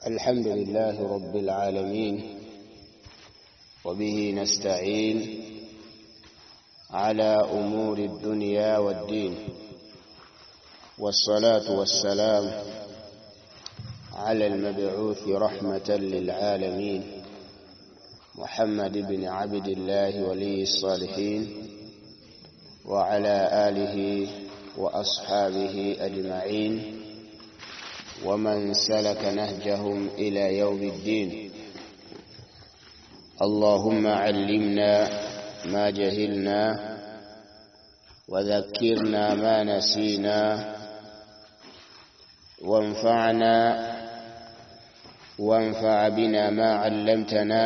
الحمد لله رب العالمين، وبه نستعين على أمور الدنيا والدين، والصلاة والسلام على المبعوث رحمة للعالمين محمد بن عبد الله ولي الصالحين، وعلى آله وأصحابه أجمعين، ومن سلك نهجهم إلى يوم الدين. اللهم علمنا ما جهلنا وذكرنا ما نسينا وانفع بنا ما علمتنا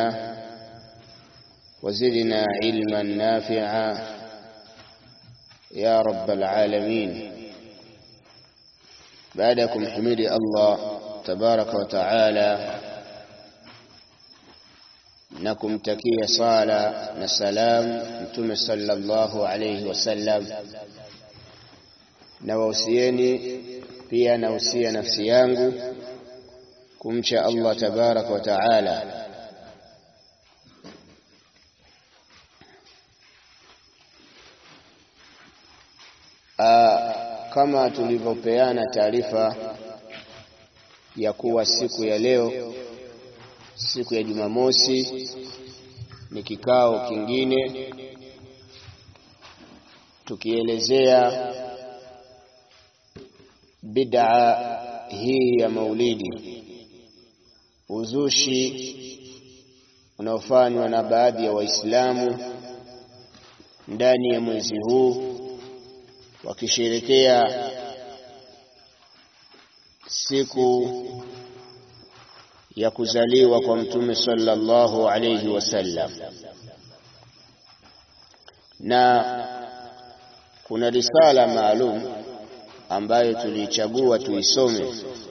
وزدنا علما نافعا يا رب العالمين. بعدكم حمد الله تبارك وتعالى نكم تكيه صلاة نسلام متوم صلى الله عليه وسلم. nawausieni pia nausia nafsi yangu kumcha Allah tabaraka wa taala. Kama tulivyopeana taarifa ya kuwa siku ya leo, siku ya Jumamosi, ni kikao kingine tukielezea bid'a hii ya maulidi, uzushi unaofanywa na baadhi ya Waislamu ndani ya mwezi huu wakisherehekea siku ya kuzaliwa kwa Mtume sallallahu alayhi wasallam. Na kuna risala maalum ambayo tulichagua tuisome,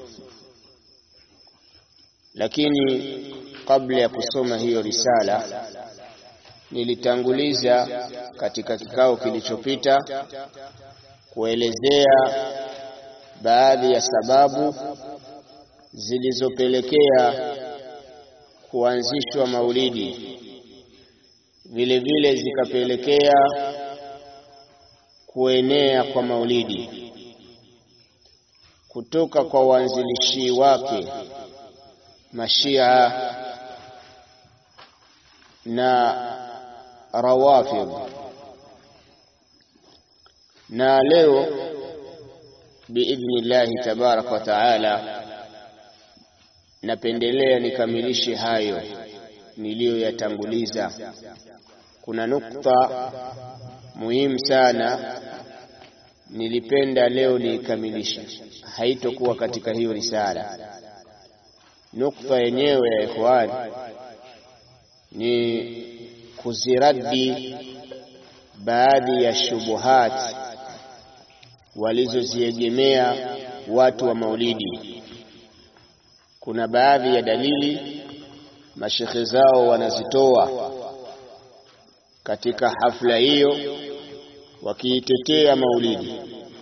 lakini kabla ya kusoma hiyo risala nilitanguliza katika kikao kilichopita kuelezea baadhi ya sababu zilizopelekea kuanzishwa maulidi, vile vile zikapelekea kuenea kwa maulidi kutoka kwa waanzilishi wake Mashia na Rawafidh. Na leo biidhnillahi tabaraka wa taala napendelea nikamilishe hayo niliyoyatanguliza. Kuna nukta muhimu sana nilipenda leo nikamilishe, haitokuwa katika hiyo risala. Nukta yenyewe ya ikhwan ni kuziradi baadhi ya shubuhat walizoziegemea watu wa maulidi. Kuna baadhi ya dalili mashekhe zao wanazitoa katika hafla hiyo wakiitetea maulidi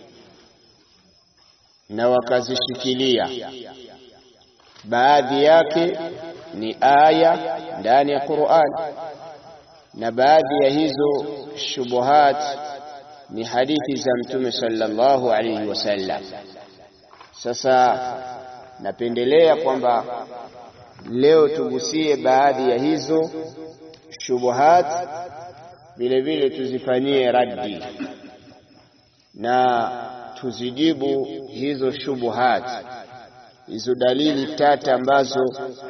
na wakazishikilia. Baadhi yake ni aya ndani ya Qur'an, na baadhi ya hizo shubuhat ni hadithi za Mtume sallallahu alayhi wasallam. Sasa napendelea kwamba leo tugusie baadhi ya hizo shubuhat, vile vile tuzifanyie raddi na tuzijibu hizo shubuhat, hizo dalili tata ambazo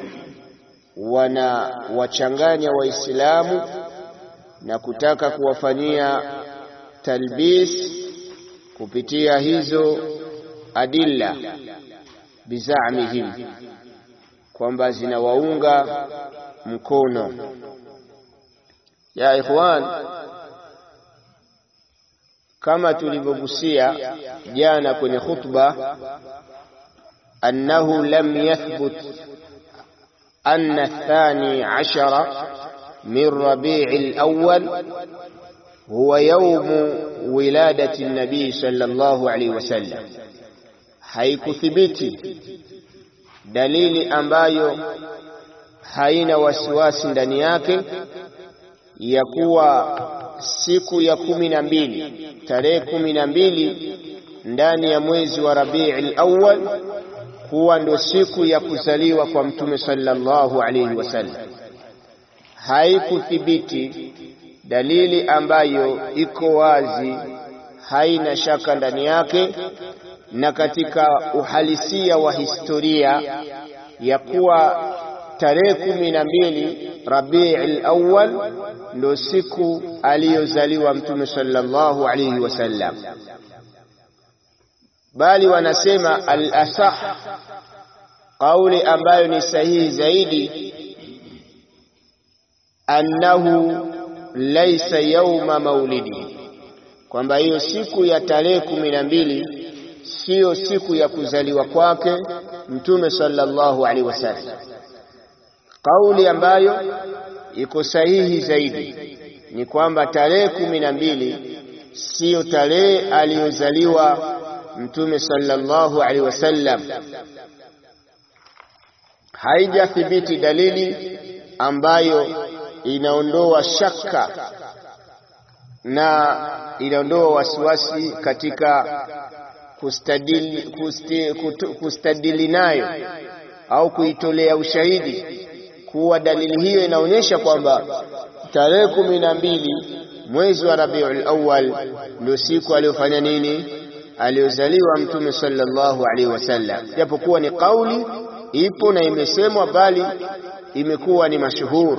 wachanganya Waislamu na kutaka kuwafanyia talbis kupitia hizo adilla bizamihim, kwamba zinawaunga mkono. Ya ikhwan, kama tulivyogusia jana kwenye khutba, annahu lam yathbut anna athani ashara min Rabi'il Awwal huwa yawmu wiladati an-nabii sallallahu alayhi wasallam. Haikuthibiti dalili ambayo haina wasiwasi ndani yake, ya kuwa siku ya 12 tarehe 12 ndani ya mwezi wa Rabiul Awwal huwa ndo siku ya kuzaliwa kwa Mtume sallallahu alayhi wasallam. Haikuthibiti dalili ambayo iko wazi, haina shaka ndani yake, na katika uhalisia wa historia ya kuwa tarehe 12 Rabiul Awwal ndo siku aliyozaliwa Mtume sallallahu alayhi wasallam. Bali wanasema al-asah, kauli ambayo ni sahihi zaidi, annahu laysa yawma maulidi, kwamba hiyo siku ya tarehe 12 sio siku ya kuzaliwa kwake Mtume sallallahu alaihi wasallam. Kauli ambayo iko sahihi zaidi ni kwamba tarehe 12 sio tarehe aliyozaliwa Mtume sallallahu alaihi wasallam. Haijathibiti dalili ambayo inaondoa shaka na inaondoa wasiwasi katika kustadili nayo au kuitolea ushahidi kuwa dalili hiyo inaonyesha kwamba tarehe 12 mwezi wa Rabiul Awwal ndio siku aliyofanya nini, aliyozaliwa Mtume sallallahu alaihi wasallam. Japokuwa ni kauli ipo na imesemwa, bali imekuwa ni mashuhur.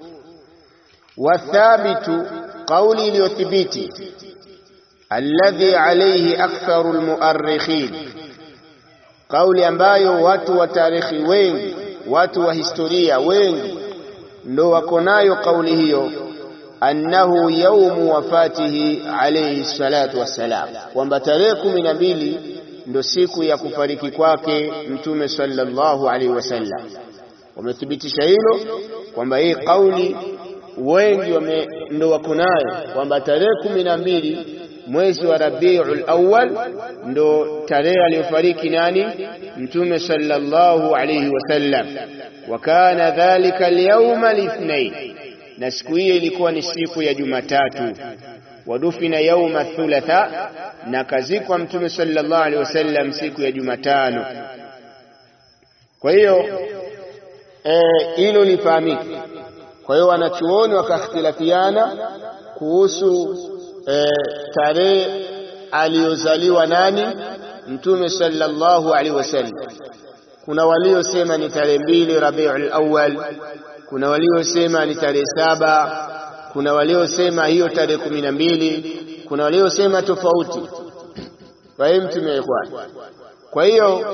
Wathabitu, kauli iliyothibiti, alladhi alayhi aktharul muarrikhin, kauli ambayo watu wa tarikhi wengi, watu wa historia wengi ndo wako nayo kauli hiyo, annahu yawmu wafatihi alayhi salatu wassalam, kwamba tarehe 12 ndo siku ya kufariki kwake Mtume sallallahu alaihi wasallam. Wamethibitisha hilo kwamba hii kauli wengi ndo wako nayo, kwamba tarehe 12 mwezi wa Rabiul Awwal ndo tarehe aliyofariki nani, Mtume sallallahu alayhi wasallam. Wa kana dhalika al-yawma al-ithnain, na siku hiyo ilikuwa ni siku ya Jumatatu. Wadufina yawma thulatha, na kazikwa Mtume sallallahu alayhi wasallam siku ya Jumatano. Kwa hiyo hilo lifahamike. Kwa hiyo wanachuoni wakakhtilafiana kuhusu tarehe aliyozaliwa nani, Mtume sallallahu alaihi wasallam. Kuna waliosema ni tarehe 2 Rabiul Awwal, kuna waliosema ni tarehe 7, kuna waliosema hiyo tarehe 12, kuna waliosema tofauti. Kwa hiyo Mtume, kwa hiyo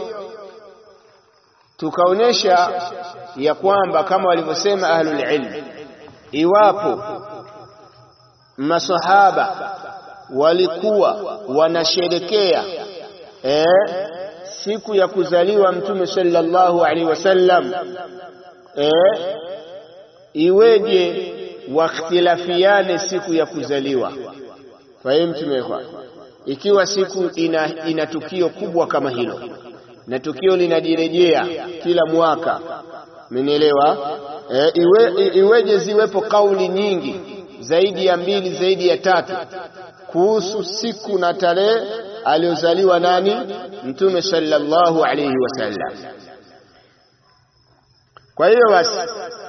tukaonesha ya kwamba kama walivyosema ahlul ilm, iwapo masahaba walikuwa wanasherekea siku ya kuzaliwa Mtume sallallahu alaihi wasallam, iweje wakhtilafiane siku ya kuzaliwa? Fahimu tumekwa, ikiwa siku ina tukio kubwa kama hilo na tukio linajirejea kila mwaka, mmenielewa? Iweje ziwepo kauli nyingi zaidi ya 2 zaidi ya 3 kuhusu siku na tarehe aliozaliwa nani, Mtume sallallahu alayhi wasallam? Kwa hiyo basi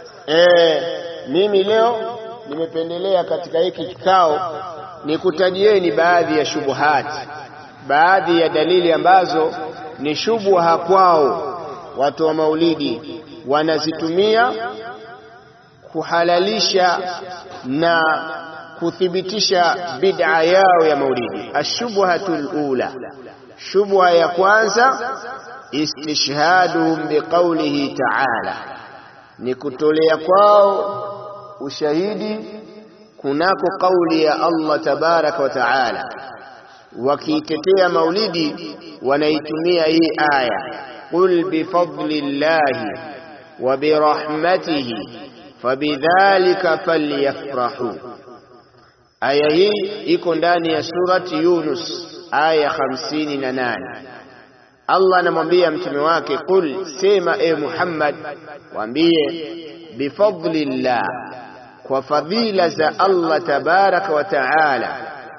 mimi leo nimependelea katika hiki kikao nikutajieni baadhi ya shubuhati, baadhi ya dalili ambazo ni shubha kwao watu wa maulidi, wanazitumia kuhalalisha na kuthibitisha bid'a yao ya maulidi. Ashubhatul ula, shubha ya kwanza, istishhaduhum biqaulihi ta'ala, ni kutolea kwao ushahidi kunako kauli ya Allah tabaraka wa taala. Wakitetea maulidi wanaitumia hii aya, qul bifadlillahi wa birahmatihi fabidhalika falyafrahu. Aya hii iko ndani ya surati Yunus aya 58. Allah anamwambia mtume wake, qul, sema e Muhammad, waambie bifadlillah, kwa fadhila za Allah tabaraka wa taala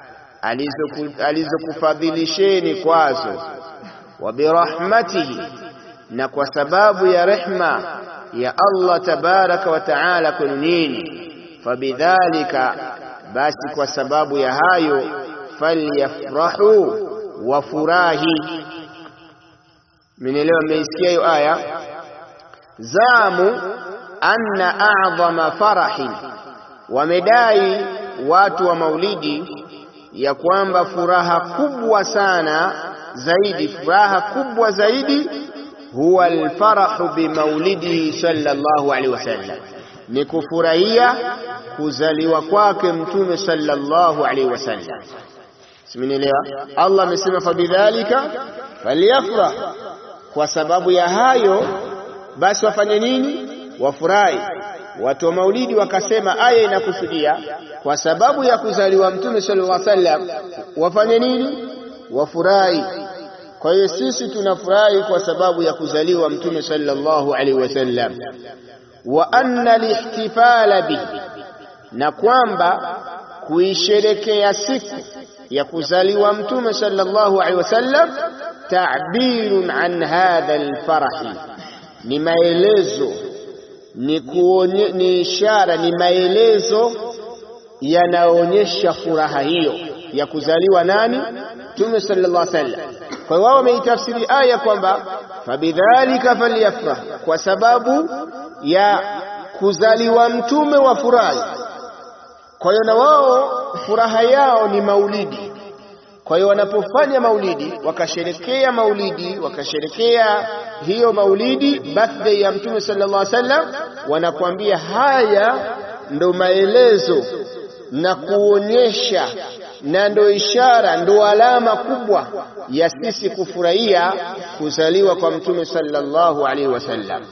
alizokufadhilisheni kwazo, wa birahmatihi, na kwa sababu ya rehma ya Allah tabaraka wa taala kwenu nyinyi, fabidhalika, basi kwa sababu ya hayo, falyafrahu, wafurahi. Mnielewa? Mmeisikia hiyo aya? Zamu anna a'dhama farahin, wamedai watu wa maulidi ya kwamba furaha kubwa sana zaidi, furaha kubwa zaidi, huwa alfarahu bimaulidihi sallallahu alaihi wasallam, ni kufurahia kuzaliwa kwake mtume sallallahu alaihi wasallam. Simenielewa? Allah amesema fabidhalika falyafrah, kwa sababu ya hayo basi wafanye nini? Wafurahi. Watu wa maulidi wakasema aya inakusudia kwa sababu ya kuzaliwa mtume sallallahu alaihi wasallam wafanye nini? Wafurahi. Kwa hiyo sisi tunafurahi kwa sababu ya kuzaliwa mtume sallallahu alaihi wasallam. Wa anna lihtifala bihi, na kwamba kuisherekea siku ya kuzaliwa mtume sallallahu alaihi wasallam ta'birun an hadha alfarahi, ni maelezo, ni ishara, ni maelezo yanaonyesha furaha hiyo ya kuzaliwa nani? Mtume sallallahu alaihi wasallam. Kwa hiyo wao wameitafsiri aya kwamba fabidhalika falyafrah, kwa sababu ya kuzaliwa mtume wa furahi. Kwa hiyo na wao furaha yao ni maulidi. Kwa hiyo wanapofanya maulidi, wakasherekea maulidi, wakasherekea hiyo maulidi, birthday ya mtume sallallahu alaihi wasallam, wanakuambia haya ndo maelezo na kuonyesha na ndo ishara, ndo alama kubwa ya sisi kufurahia kuzaliwa kwa mtume sallallahu alaihi wasallam.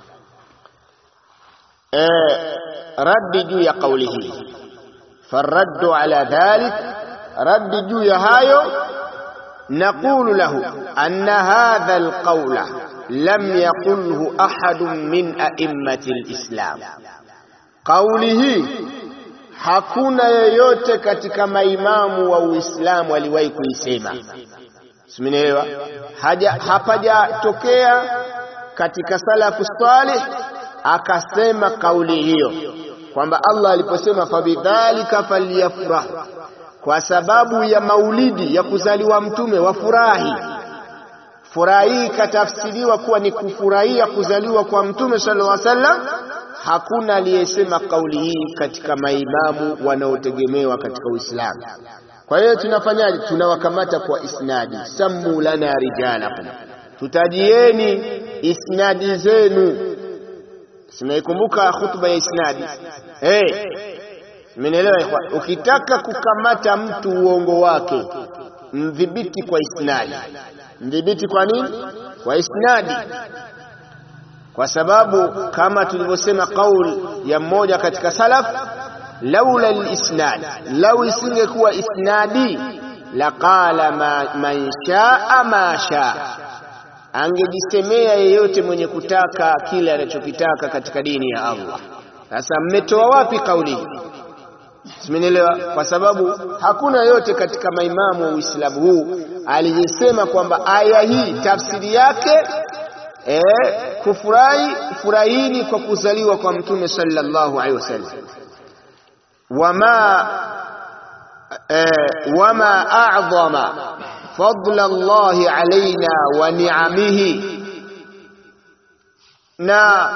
Raddi juu ya kaulihi, faraddu ala dhalik, raddi juu ya hayo, naqulu lahu anna hadha alqawla lam yaqulhu ahadun min a'immati alislam, qawlihi hakuna yeyote katika maimamu wa Uislamu aliwahi kuisema. Simenielewa? Hapajatokea katika salafu salih akasema kauli hiyo kwamba Allah aliposema fabidhalika falyafrah, kwa sababu ya maulidi ya kuzaliwa mtume wafurahi. Furahi katafsiriwa kuwa ni kufurahia kuzaliwa kwa mtume sallallahu alaihi wasallam. Hakuna aliyesema kauli hii katika maimamu wanaotegemewa katika Uislamu. Kwa hiyo tunafanyaje? Tunawakamata kwa isnadi. Sammu lana rijalakum, tutajieni isnadi zenu. Simeikumbuka khutba ya isnadi? Mmenielewa ikhwan? Ukitaka kukamata mtu uongo wake, mdhibiti kwa isnadi. Mdhibiti kwa nini? Kwa isnadi. Kwa sababu kama tulivyosema kauli ya mmoja katika salaf, laula al-isnad, lau isingekuwa isnadi, laqala man shaa ma shaa, angejisemea yeyote mwenye kutaka kile anachokitaka katika dini ya Allah. Sasa mmetoa wapi kauli hii? Simenielewa? Kwa sababu hakuna yote katika maimamu wa Uislamu huu aliyesema kwamba aya hii tafsiri yake furahini kwa kuzaliwa kwa mtume sallallahu alaihi wasallam. Wama a'dhama fadla Allahi alaina wa ni'amihi, na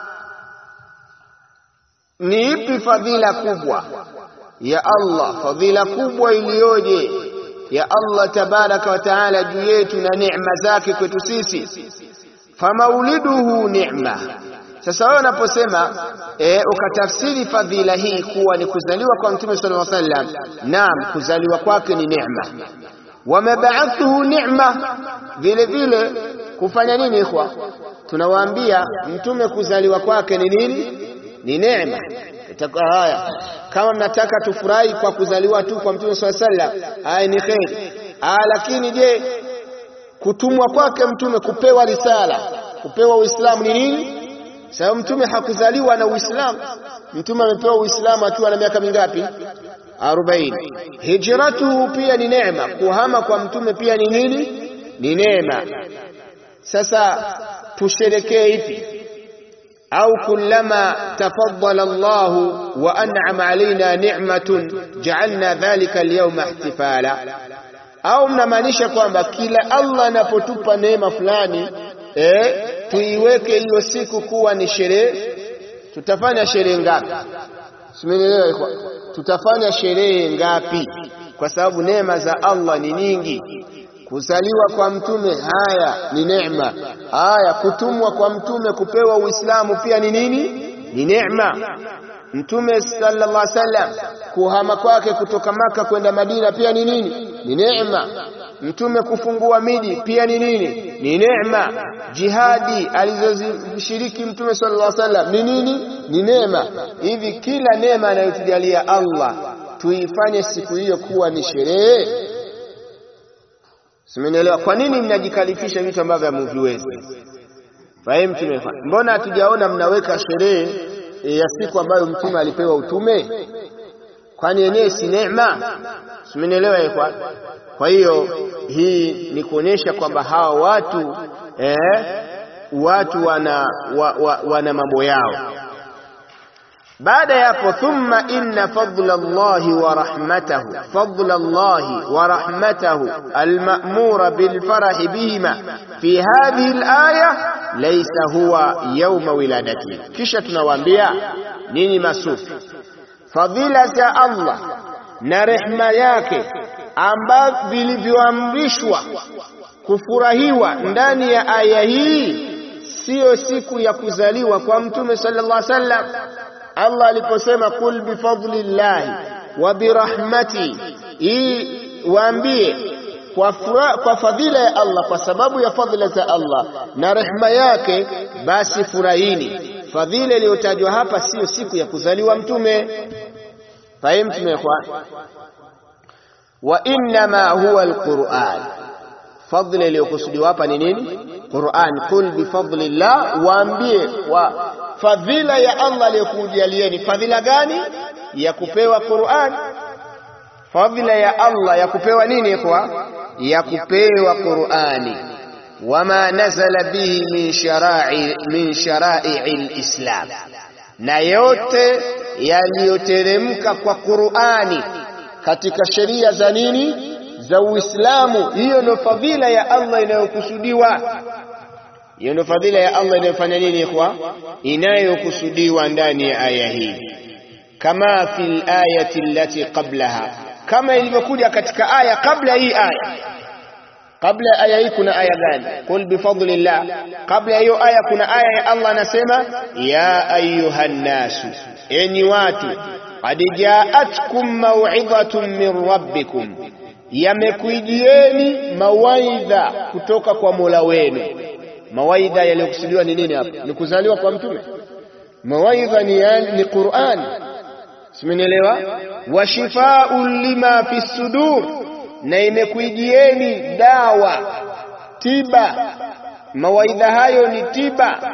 ni ipi fadhila kubwa ya Allah, fadhila kubwa iliyoje ya Allah tabaraka wa taala juu yetu na neema zake kwetu sisi. Famauliduhu ni'ma. Sasa wewe unaposema ukatafsiri fadhila hii kuwa ni kuzaliwa kwa mtume sallallahu alaihi wasallam, naam, kuzaliwa kwake ni neema. Wa mab'athuhu ni'ma, vile vile kufanya nini ikhwa? Tunawaambia mtume kuzaliwa kwake ni nini? Ni neema. Haya, kama mnataka tufurahi kwa kuzaliwa tu kwa mtume sallallahu alaihi wasallam, haya ni khair. Lakini je, kutumwa kwake mtume, kupewa risala, kupewa Uislamu ni nini? Sababu mtume hakuzaliwa na Uislamu. Mtume amepewa Uislamu akiwa na miaka mingapi? 40. Hijratu pia ni neema, kuhama kwa mtume pia ni nini? Ni neema. Sasa tusherekee ipi? Au kullama tafaddala Allahu wa an'ama alaina ni'matun ja'alna dhalika al-yawma ihtifala? Au mnamaanisha kwamba kila Allah anapotupa neema fulani tuiweke hiyo siku kuwa ni sherehe? Tutafanya sherehe ngapi? Simeelewa. Tutafanya sherehe ngapi? Kwa sababu neema za Allah ni nyingi. Kuzaliwa kwa mtume haya ni neema. Haya kutumwa kwa mtume, kupewa Uislamu pia ni nini? Ni neema. Mtume sallallahu alaihi wasallam kuhama kwake kutoka Maka kwenda Madina pia ni nini? Ni neema. Mtume kufungua miji pia ni nini? Ni neema. Jihadi alizozishiriki mtume sallallahu alaihi wasallam ni nini? Ni neema. Hivi kila neema anayotujalia Allah tuifanye siku hiyo kuwa ni sherehe? Simenielewa. Kwa nini mnajikalifisha vitu ambavyo hamviwezi? Fahamu tumefanya. Mbona hatujaona mnaweka sherehe ya siku ambayo mtume alipewa utume? Kwani yenyewe si neema? Simenielewa ikhwan. Kwa hiyo hii ni kuonyesha kwamba hawa watu wana mambo yao. Baada ya hapo, thumma inna fadlallahi wa rahmatahu alma'mura bilfarahi bihima fi hadhihi alaya laysa huwa yawma wiladati. Kisha tunawaambia nini masufi, fadhila za Allah na rehema yake ambavyo vilivyoamrishwa kufurahiwa ndani ya aya hii sio siku ya kuzaliwa kwa mtume sallallahu alaihi wasallam. Allah aliposema kul bifadlillahi wa birahmati, waambie kwa fadhila ya Allah, kwa sababu ya fadhila za Allah na rehema yake, basi furahini. Fadhila iliyotajwa hapa sio siku ya kuzaliwa mtume. Fahimu tumekuwa. Wa inma huwa alquran, fadhila iliyokusudiwa hapa ni nini? Qur'an. Kul bifadlillah, waambie wa fadhila ya Allah aliyokujalieni. Fadhila gani? Ya kupewa Qur'an. Fadhila ya Allah ya kupewa nini kwa? Ya kupewa Qur'ani. Wama nazala bihi min shara'i al-islam, na yote yaliyoteremka kwa Qur'ani katika sheria za nini? Za Uislamu. Hiyo ndio fadhila ya Allah inayokusudiwa. Hiyo ndio fadhila ya Allah inayofanya nini ikhwa? Inayokusudiwa ndani ya aya hii. Kama fil ayati allati qablaha, kama ilivyokuja katika aya kabla hii aya. Kabla aya hii kuna aya gani? Qul bifadlillah. Kabla hiyo aya kuna aya ya Allah anasema ya ayuhan nasu, enyi watu, qad ja'atkum maw'idhatun min rabbikum, yamekuijieni mawaidha kutoka kwa Mola wenu. Mawaidha yaliyokusudiwa ni nini hapa? Ni kuzaliwa kwa mtume. Mawaidha ni Qur'an. Simenielewa? Wa shifaa'un lima fi sudur, na imekuijieni dawa, tiba. Mawaidha hayo ni tiba,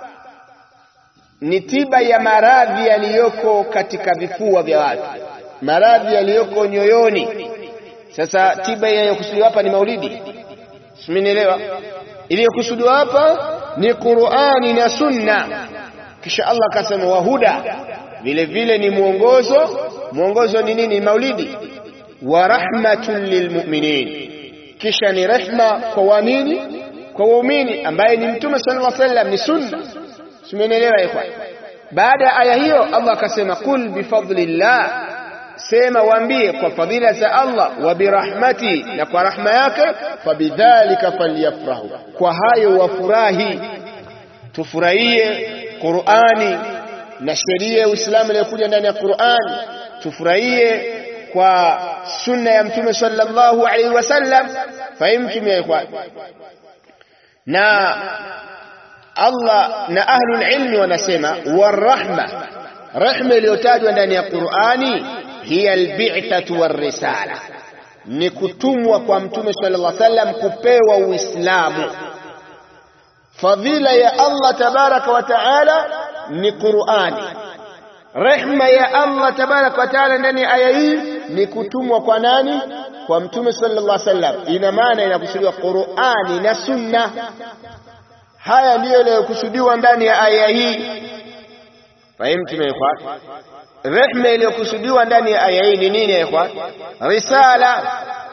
ni tiba ya maradhi yaliyoko katika vifua vya watu, maradhi yaliyoko nyoyoni. Sasa tiba inayokusudiwa hapa ni maulidi. Simenielewa? Iliyokusudiwa hapa ni Qur'ani na Sunna. Kisha Allah akasema wahuda, vile vile ni mwongozo. Mwongozo ni nini? Maulidi. Wa rahmatun lilmu'minin, kisha ni rehma kwa waamini, kwa waumini ambaye ni mtume sallallahu alaihi wasallam, ni sunna. Simenielewa ikhwan? Baada ya aya hiyo Allah akasema kul bifadlillah, sema waambie kwa fadhila za Allah, wa birahmati, na kwa rahma yake, fabidhalika falyafrahu, kwa hayo wafurahi. Tufurahie Qur'ani na sheria ya Uislamu iliyokuja ndani ya Qur'ani. Tufurahie kwa sunna ya mtume sallallahu alaihi wasallam. Fahimtum ya ikhwan? Na Allah na ahlul ilmi wanasema warahma, rahma iliyotajwa ndani ya Qur'ani hiya albi'thatu warrisala, ni kutumwa kwa Mtume sallallahu alaihi wasallam kupewa Uislamu. Fadhila ya Allah tabaraka wa taala ni Qur'ani. Rehma ya Allah tabaraka wa taala ndani ya aya hii ni kutumwa kwa nani? Kwa Mtume sallallahu alaihi wasallam. Ina maana inakusudiwa Qur'ani na Sunna. Haya ndiyo yaliyokusudiwa ndani ya aya hii. Fahimu ikhwan? Rehma iliyokusudiwa ndani ya aya hii ni nini ikhwan? Risala.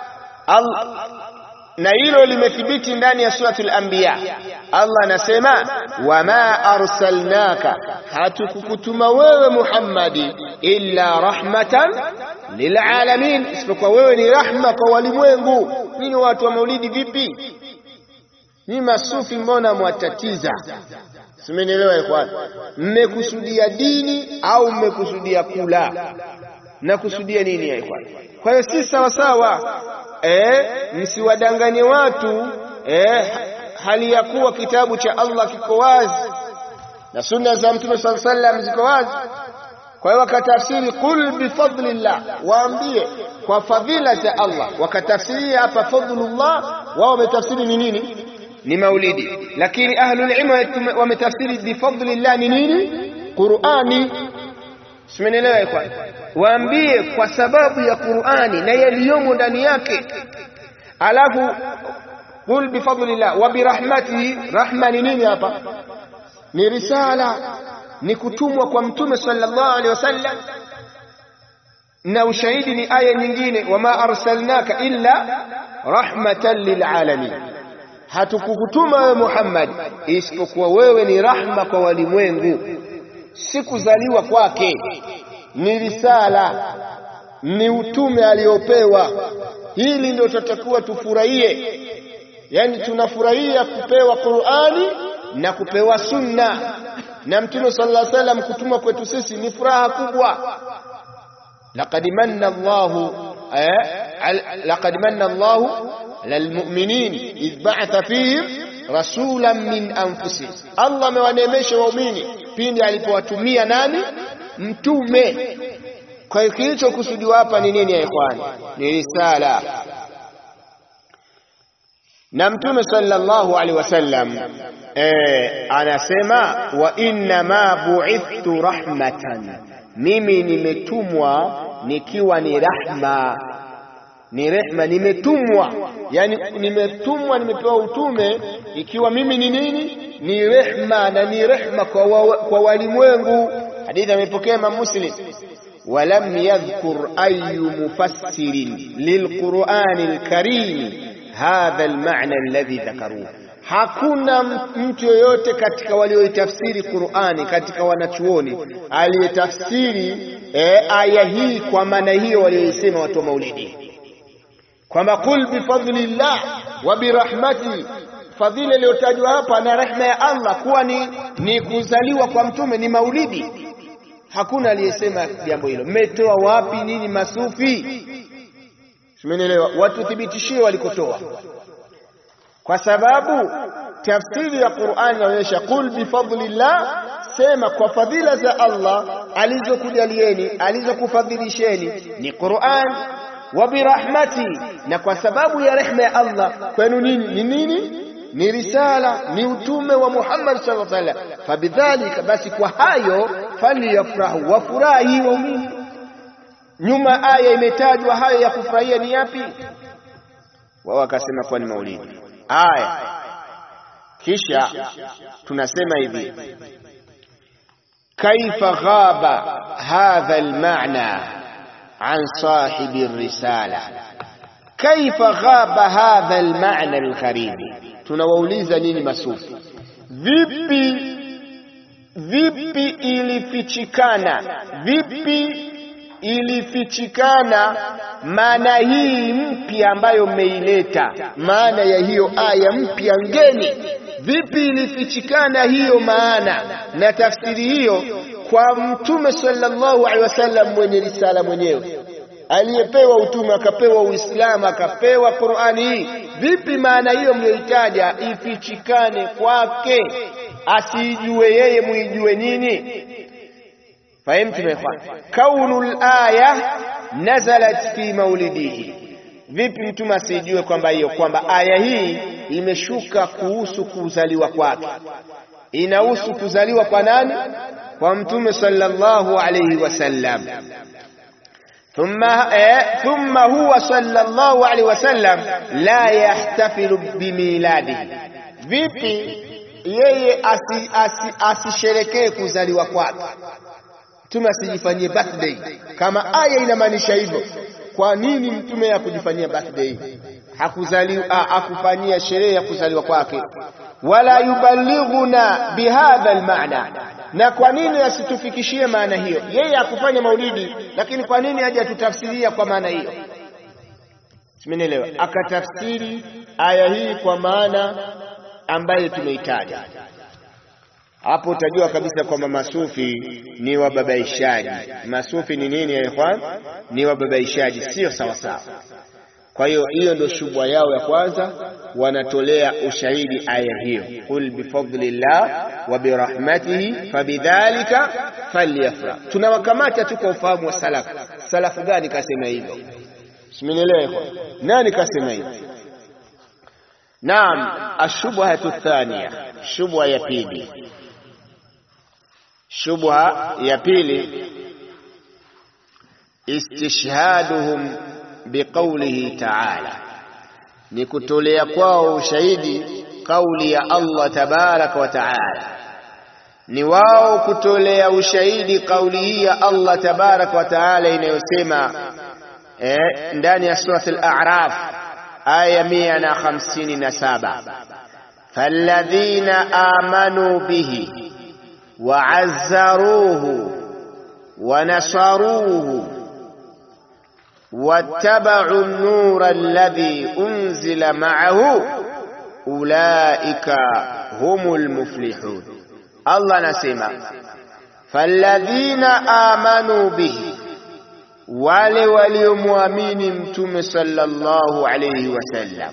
Na hilo limethibiti ndani ya suratul Anbiya. Allah anasema wama arsalnaka, hatukukutuma wewe Muhammadi illa rahmatan lilalamin, isipokuwa wewe ni rahma kwa walimwengu. Nini watu wa maulidi vipi? Ni masufi mbona mwatatiza? Simenielewa ikhwan? Mmekusudia dini au mmekusudia kula? Na kusudia nini ya ikhwan? Kwa hiyo si sawa sawa. Msiwadanganye watu hali ya kuwa kitabu cha Allah kiko wazi na sunna za Mtume sallallahu alaihi wasallam ziko wazi. Kwa hiyo wakatafsiri qul bifadlillah, waambie kwa fadhila za Allah. Wakatafsiri hapa fadlullah, wao wametafsiri ni nini? Ni maulidi. Lakini ahlul ilm wametafsiri bifadlillah ni nini? Qur'ani. Simenielewa ikhwan? Waambie kwa sababu ya Qur'ani na yaliyomo ndani yake. Alafu qul bifadlillah wa birahmatihi, rahma ni nini hapa? Ni risala, ni kutumwa kwa Mtume sallallahu alaihi wasallam. Na ushahidi ni aya nyingine, wama arsalnaka illa rahmatan lilalamin, hatukukutuma wewe Muhammad isipokuwa wewe ni rahma kwa walimwengu. Sikuzaliwa kwake, ni risala, ni utume aliopewa. Hili ndio tutakuwa tufurahie. Yani tunafurahia kupewa Qur'ani na kupewa Sunna, na Mtume sallallahu alaihi wasallam kutumwa kwetu sisi ni furaha kubwa. Laqad manna Allahu lilmu'minin idh ba'atha fihim rasulan min anfusihim. Allah amewaneemesha waumini pindi alipowatumia nani? Mtume. Kwa hiyo kilichokusudiwa hapa ni nini ya ikhwani? Ni risala. Na Mtume sallallahu alaihi wasallam anasema wa inna ma bu'ithtu rahmatan, mimi nimetumwa nikiwa ni rahma. Ni rehma, nimetumwa. Yani nimetumwa, nimepewa utume ikiwa mimi ni nini? Ni rehma, na ni rehma kwa walimwengu. Hadithi amepokea Imam Muslim. Walam yadhkur ayu mufassirin lilqur'anil karim hadha almaana alladhi dhakaruhu, hakuna mtu yoyote katika walioitafsiri Qur'ani katika wanachuoni aliyetafsiri aya hii kwa maana hiyo walioisema watu wa maulidi, kwamba qul bifadlillah wa birahmati, fadhila iliyotajwa hapa na rehema ya Allah kuwa ni kuzaliwa kwa mtume, ni maulidi. Hakuna aliyesema jambo hilo. Mmetoa wapi nini masufi? Simenielewa? Watu thibitishie walikotoa, kwa sababu tafsiri ya Qur'an inaonyesha qul bifadlillah, sema kwa fadhila za Allah alizokujalieni, alizokufadhilisheni ni Qur'an, wa birahmati, na kwa sababu ya rehema ya Allah kwenu nini? Ni risala, ni utume wa Muhammad sallallahu alaihi wasallam. Fabidhalika, basi kwa hayo faliyafrahu, wafurahi waumini. Nyuma aya imetajwa hayo ya kufurahia ni yapi? Wao wakasema kwa ni maulidi. Aya kisha tunasema hivi, kaifa ghaba hadha almaana an sahibi risala, kaifa ghaba hadha almaana algharib. Tunawauliza nini masufi, vipi ilifichikana maana hii mpya ambayo mmeileta, maana ya hiyo aya mpya ngeni. Vipi ilifichikana hiyo maana na tafsiri hiyo kwa Mtume sallallahu alaihi wasallam mwenye risala mwenyewe, aliyepewa utume, akapewa Uislamu, akapewa Qur'ani hii? Vipi maana hiyo mlioitaja ifichikane kwake, asijue yeye, muijue nini? Fahimtum ikhwan? Kaunul aya nazalat fi maulidihi, Vipi mtume asijue kwamba aya hii imeshuka kuhusu kuzaliwa kwake? Inahusu kuzaliwa kwa nani? Kwa mtume sallallahu alayhi wasallam. ثم هو صلى الله عليه وسلم لا يحتفل بميلاده. Vipi yeye asisherekee kuzaliwa kwake? Mtume asijifanyie birthday kama aya inamaanisha hivyo. Kwa nini mtume hakujifanyia birthday? Hakufanyia sherehe ya kuzaliwa kwake. Wala yubalighuna bihadha almaana. Na kwa nini asitufikishie maana hiyo? Yeye hakufanya maulidi, lakini kwa nini haja tutafsiria kwa maana hiyo? Simenielewa. Akatafsiri aya hii kwa maana ambayo tumeitaja. Hapo utajua kabisa kwamba masufi ni wababaishaji. Masufi ni nini ya ikhwan? Ni wababaishaji, sio sawa sawa. Kwa hiyo hiyo ndio shubha yao ya kwanza, wanatolea ushahidi aya hiyo. Qul bifadlillah wa birahmatihi fabidhalika falyafrah. Tunawakamata tu kwa ufahamu wa salaf. Salafu gani kasema hivyo? Simenielewa. Nani kasema hivyo? Naam, ashubhatu thaniya, shubha ya pili. Shubha ya pili, istishhaduhum biqaulihi ta'ala, ni kutolea kwao ushahidi kauli ya Allah tabaraka wa ta'ala. Ni wao kutolea ushahidi kauli hii ya Allah tabaraka wa ta'ala inayosema ndani ya surah al-A'raf aya 157, falladhina amanu bihi wa'azzaruhu wa nasaruhu واتبعوا النور الذي أنزل معه أولئك هم المفلحون. الله نسمع فالذين آمنوا به وليمؤمن متوم صلى الله عليه وسلم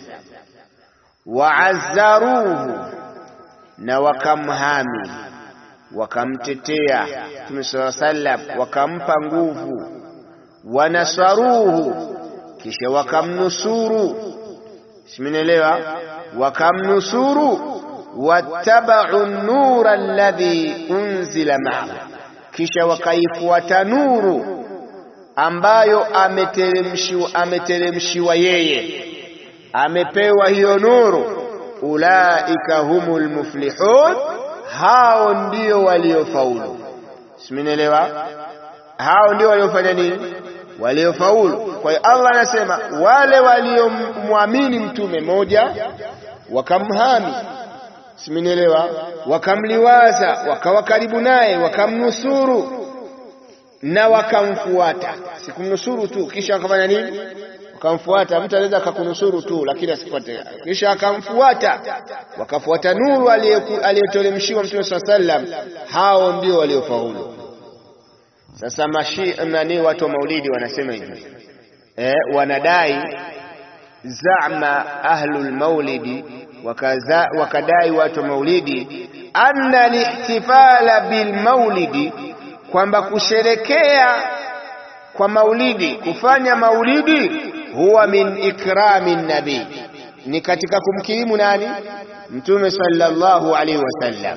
وعزروه وكمهامي وكمتتيا متوم صلى الله عليه وسلم وكمpanguvu wanasaruhu, kisha wakamnusuru. Simenielewa? Wakamnusuru. Wattaba'u an-nura alladhi unzila ma'ahu, kisha wakaifuata nuru ambayo ameteremshiwa yeye, amepewa hiyo nuru. Ulaika humul muflihun, hao ndio waliofaulu. Simenielewa? Hao ndio waliofanya nini? Waliofaulu. Kwa hiyo Allah anasema wale waliomwamini mtume moja, wakamhami, simenielewa, wakamliwaza, wakawa karibu naye, wakamnusuru na wakamfuata. Sikumnusuru tu kisha wakafanya nini? Wakamfuata. Mtu anaweza akakunusuru tu lakini asifuate, kisha akamfuata, wakafuata nuru aliyoteremshiwa mtume sallallahu alaihi wasallam. Hao ndio waliofaulu. Sasa nani watu wa maulidi wanasema hivi, wanadai za'ma ahlul maulidi, wakadai watu wa maulidi anna lihtifala bil maulidi, kwamba kusherekea kwa maulidi, kufanya maulidi, huwa min ikrami nabii, ni katika kumkirimu nani? Mtume sallallahu alaihi wasallam.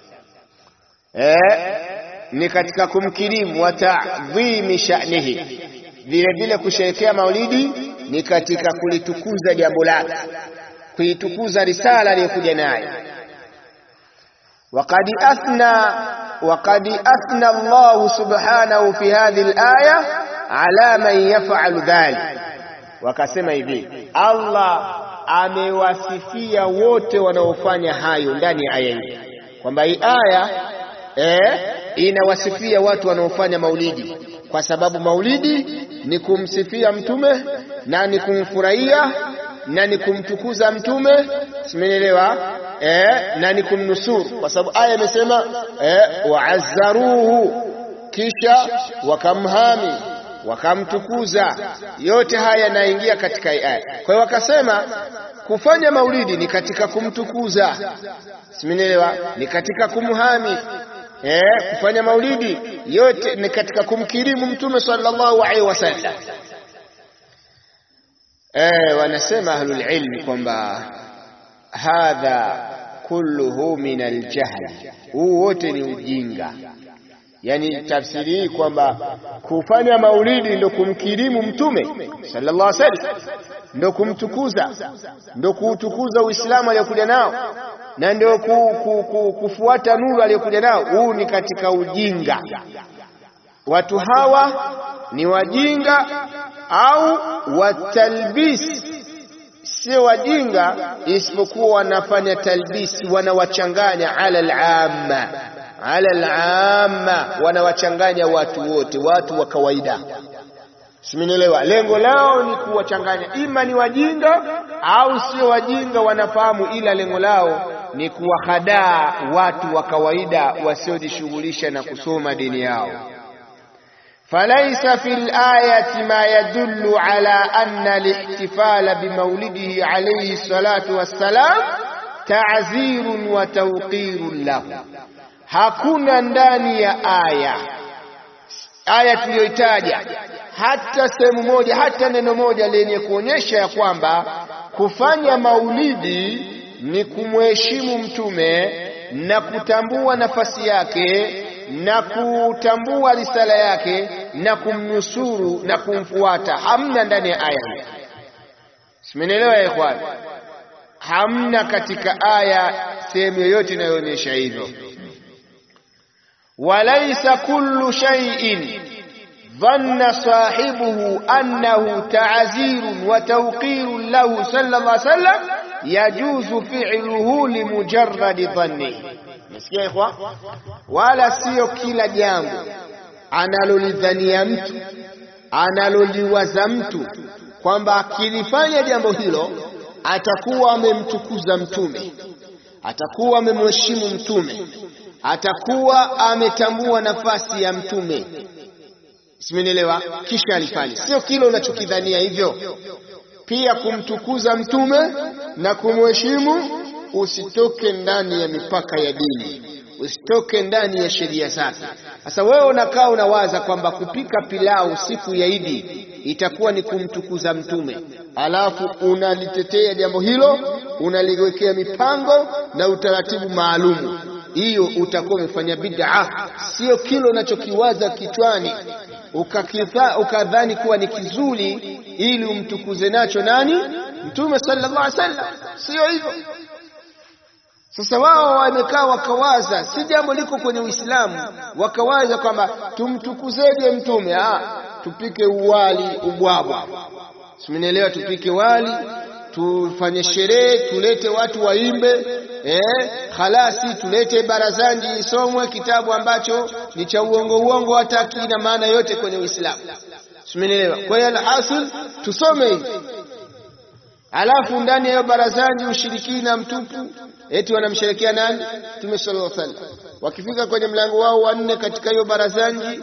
Ni katika kumkirimu wa ta'dhimi sha'nihi. Vile vile kusherekea maulidi ni katika kulitukuza jambo lake, kuitukuza risala aliyokuja nayo. وقد أثنى الله سبحانه في هذه الآية على من يفعل ذلك. wakasema hivi, Allah amewasifia wote wanaofanya hayo ndani ya aya hii, kwamba hii aya inawasifia watu wanaofanya maulidi, kwa sababu maulidi ni kumsifia mtume na ni kumfurahia na ni kumtukuza mtume, simenielewa, na ni kumnusuru, kwa sababu aya imesema wa'azzaruhu, kisha wakamhami, wakamtukuza. Yote haya yanaingia katika aya. Kwa hiyo wakasema kufanya maulidi ni katika kumtukuza, simenielewa, ni katika kumhami. Kufanya maulidi yote ni katika kumkirimu mtume sallallahu alaihi wasallam. wanasema ahlul ilm kwamba hadha kulluhu min aljahl, huu wote ni ujinga. Yani tafsiri hii kwamba kufanya maulidi ndio kumkirimu mtume sallallahu alaihi wasallam, ndio kumtukuza, ndio kuutukuza Uislamu aliyokuja nao, na ndio kufuata nuru aliyokuja nao. Huu ni katika ujinga. Watu hawa ni wajinga au watalbis. Si wajinga isipokuwa wanafanya talbis, wanawachanganya ala al-amma, wanawachanganya watu wote, watu wa kawaida. Simenielewa? Lengo lao ni kuwachanganya, ima ni wajinga au sio wajinga, wanafahamu, ila lengo lao ni kuwahadaa watu wa kawaida wasiojishughulisha na kusoma dini yao. Falaisa fil ayati ma yadullu ala anna al-ihtifala bimaulidihi alayhi salatu wassalam ta'zirun wa tawqirun lahu. Hakuna ndani ya aya tuliyoitaja hata sehemu moja, hata neno moja lenye kuonyesha ya kwamba kufanya maulidi ni kumheshimu mtume na kutambua nafasi yake na kutambua risala yake na kumnusuru na kumfuata. Hamna ndani ya aya hii. Simenielewa ya ikhwan? Hamna katika aya sehemu yoyote inayoonyesha hivyo. Walaysa kullu shay'in dhanna sahibuhu annahu ta'zirun wa tawqirun lahu sallallahu alayhi wasallam yajuzu fi'luhu limujarradi dhanni. Msikia ikhwan? Wala sio kila jambo analolidhania mtu, analoliwaza mtu kwamba akilifanya jambo hilo atakuwa amemtukuza mtume, atakuwa amemheshimu mtume, atakuwa ametambua nafasi ya mtume. Simenielewa? Kisha alifanya. Sio kile unachokidhania hivyo. Pia kumtukuza mtume na kumheshimu, usitoke ndani ya mipaka ya dini, usitoke ndani ya sheria zake. Sasa wewe unakaa unawaza kwamba kupika pilau siku ya Idi itakuwa ni kumtukuza mtume, alafu unalitetea jambo hilo, unaliwekea mipango na utaratibu maalumu. Hiyo utakuwa umefanya bid'a. Sio kile unachokiwaza kichwani ukadhani kuwa ni kizuri ili umtukuze nacho nani? Mtume sallallahu alaihi wasallam. Sio hivyo. Sasa wao wamekaa wakawaza, si jambo liko kwenye Uislamu, wakawaza kwamba tumtukuzeje mtume? Tupike uwali ubwabwa. Simenielewa? Tupike wali, tufanye sherehe, tulete watu waimbe, khalasi, tulete barazanji isomwe kitabu ambacho ni cha uongo hata kina maana yote kwenye Uislamu. Simenielewa? Kwa hiyo alhasil tusome hivi. Alafu ndani ya barazanji ushirikina mtupu, eti wanamsherekea nani? Mtume sallallahu alaihi wasallam. Wakifika kwenye mlango wao wa 4 katika hiyo barazanji,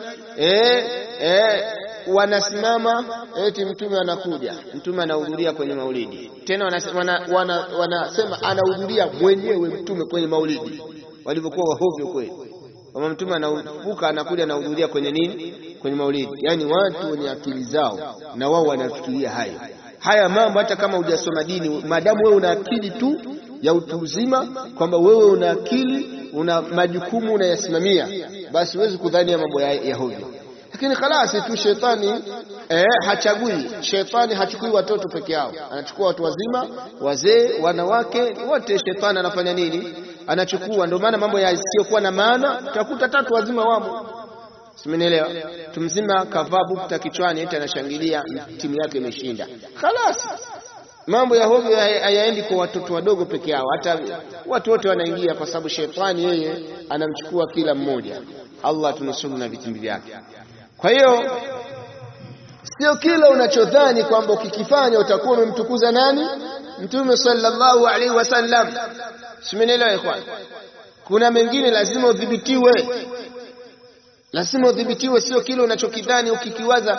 wanasimama, eti mtume anakuja, mtume anahudhuria kwenye maulidi. Tena wanasema anahudhuria mwenyewe mtume kwenye maulidi. Walivyokuwa wahovyo kweli. Kama mtume anavuka anakuja anahudhuria kwenye nini? Kwenye maulidi. Yani watu wenye akili zao na wao wanafikiria haya mambo. Hata kama hujasoma dini, madamu wewe una akili tu ya utu uzima, kwamba wewe una akili, una majukumu unayasimamia, basi huwezi kudhania mambo ya hovyo. Lakini khalasi tu shetani hachagui. Shetani hachukui watoto peke yao, anachukua watu wazima, wazee, wanawake, wote shetani anafanya nini? Anachukua. Ndio maana mambo yasiyokuwa na maana utakuta 3 wazima wamo. Simenielewa? Mtu mzima kavaa bukta kichwani, eti anashangilia timu yake imeshinda. Khalasi. Mambo ya hovyo hayaendi kwa watoto wadogo peke yao, hata watu wote wanaingia, kwa sababu shetani yeye anamchukua kila mmoja. Allah tunusuru na vitimbi vyake. Kwa hiyo sio kila unachodhani kwamba ukikifanya utakuwa umemtukuza nani? Mtume sallallahu alaihi wasallam. Simenielewa ikhwan? Kuna mengine lazima udhibitiwe. Lazima udhibitiwe, sio kile unachokidhani ukikiwaza.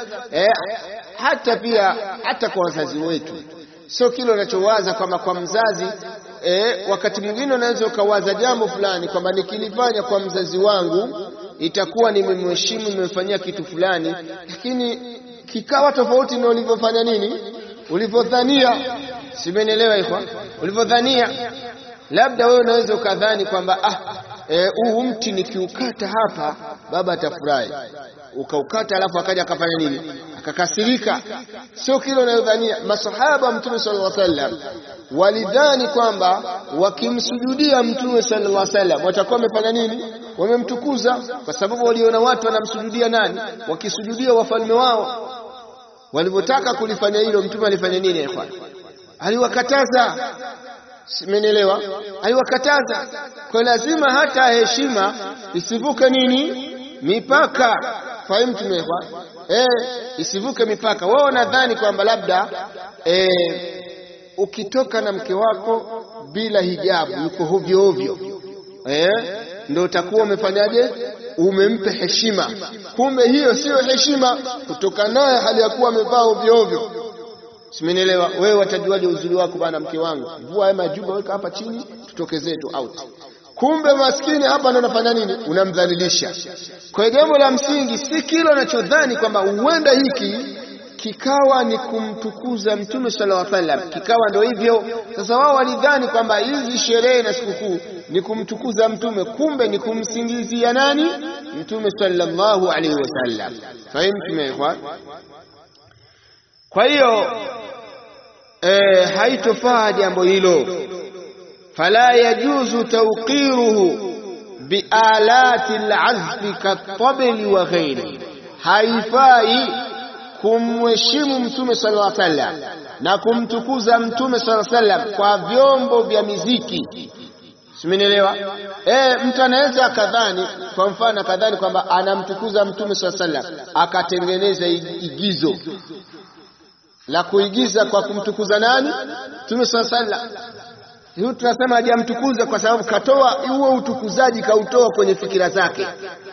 Hata kwa wazazi wetu, sio kile unachowaza kama kwa mzazi. Wakati mwingine unaweza ukawaza jambo fulani kwamba nikilifanya kwa mzazi wangu itakuwa nimemheshimu, nimemfanyia kitu fulani, lakini kikawa tofauti na ulivyofanya nini? Ulipodhania, simenielewa ikhwa, ulipodhania labda wewe unaweza ukadhani kwamba huu mti nikiukata hapa baba atafurahi, ukaukata alafu akaja akafanya nini, akakasirika. Sio kile unayodhania. Masahaba Mtume sallallahu alaihi wasallam walidhani kwamba wakimsujudia Mtume sallallahu alaihi wasallam watakuwa wamefanya nini, wamemtukuza, kwa sababu waliona watu wanamsujudia nani, wakisujudia wafalme wao. Walipotaka kulifanya hilo, Mtume alifanya nini ikhwan? Aliwakataza. Simenielewa? Aliwakataza. Kwa lazima hata heshima isivuke nini, mipaka. Fahimu tumekwa? Isivuke mipaka. Wao nadhani kwamba labda ukitoka na mke wako bila hijabu, yuko hovyo hovyo, ndio utakuwa umefanyaje, umempe heshima. Kumbe hiyo sio heshima, kutoka naye hali ya kuwa amevaa hovyo hovyo. Simenielewa? Wewe watajuaje uzuri wako bana, mke wangu? Vua haya majuba, weka hapa chini, tutoke zetu out. Kumbe maskini hapa ndo anafanya nini, unamdhalilisha. Kwa jambo la msingi si kile unachodhani kwamba huenda hiki kikawa ni kumtukuza Mtume sallallahu alaihi wasallam, kikawa ndio hivyo. Sasa wao walidhani kwamba hizi sherehe na sikukuu ni kumtukuza Mtume, kumbe ni kumsingizia nani, Mtume sallallahu alaihi wasallam. Fahimu tumekwa? Kwa hiyo haitofaa jambo hilo. Fala yajuzu tawqiruhu bialati al'azfi katabli wa ghairi. Haifai kumheshimu Mtume sallallahu alaihi wasallam na kumtukuza Mtume sallallahu alaihi wasallam kwa vyombo vya muziki. Simenielewa? Mtu anaweza akadhani, kwa mfano akadhani kwamba anamtukuza Mtume sallallahu alaihi wasallam, akatengeneza igizo la kuigiza kwa kumtukuza nani, Mtume sallallahu alaihi wasallam. Hiyo tunasema hajamtukuza kwa sababu katoa huo utukuzaji, kautoa kwenye fikira zake,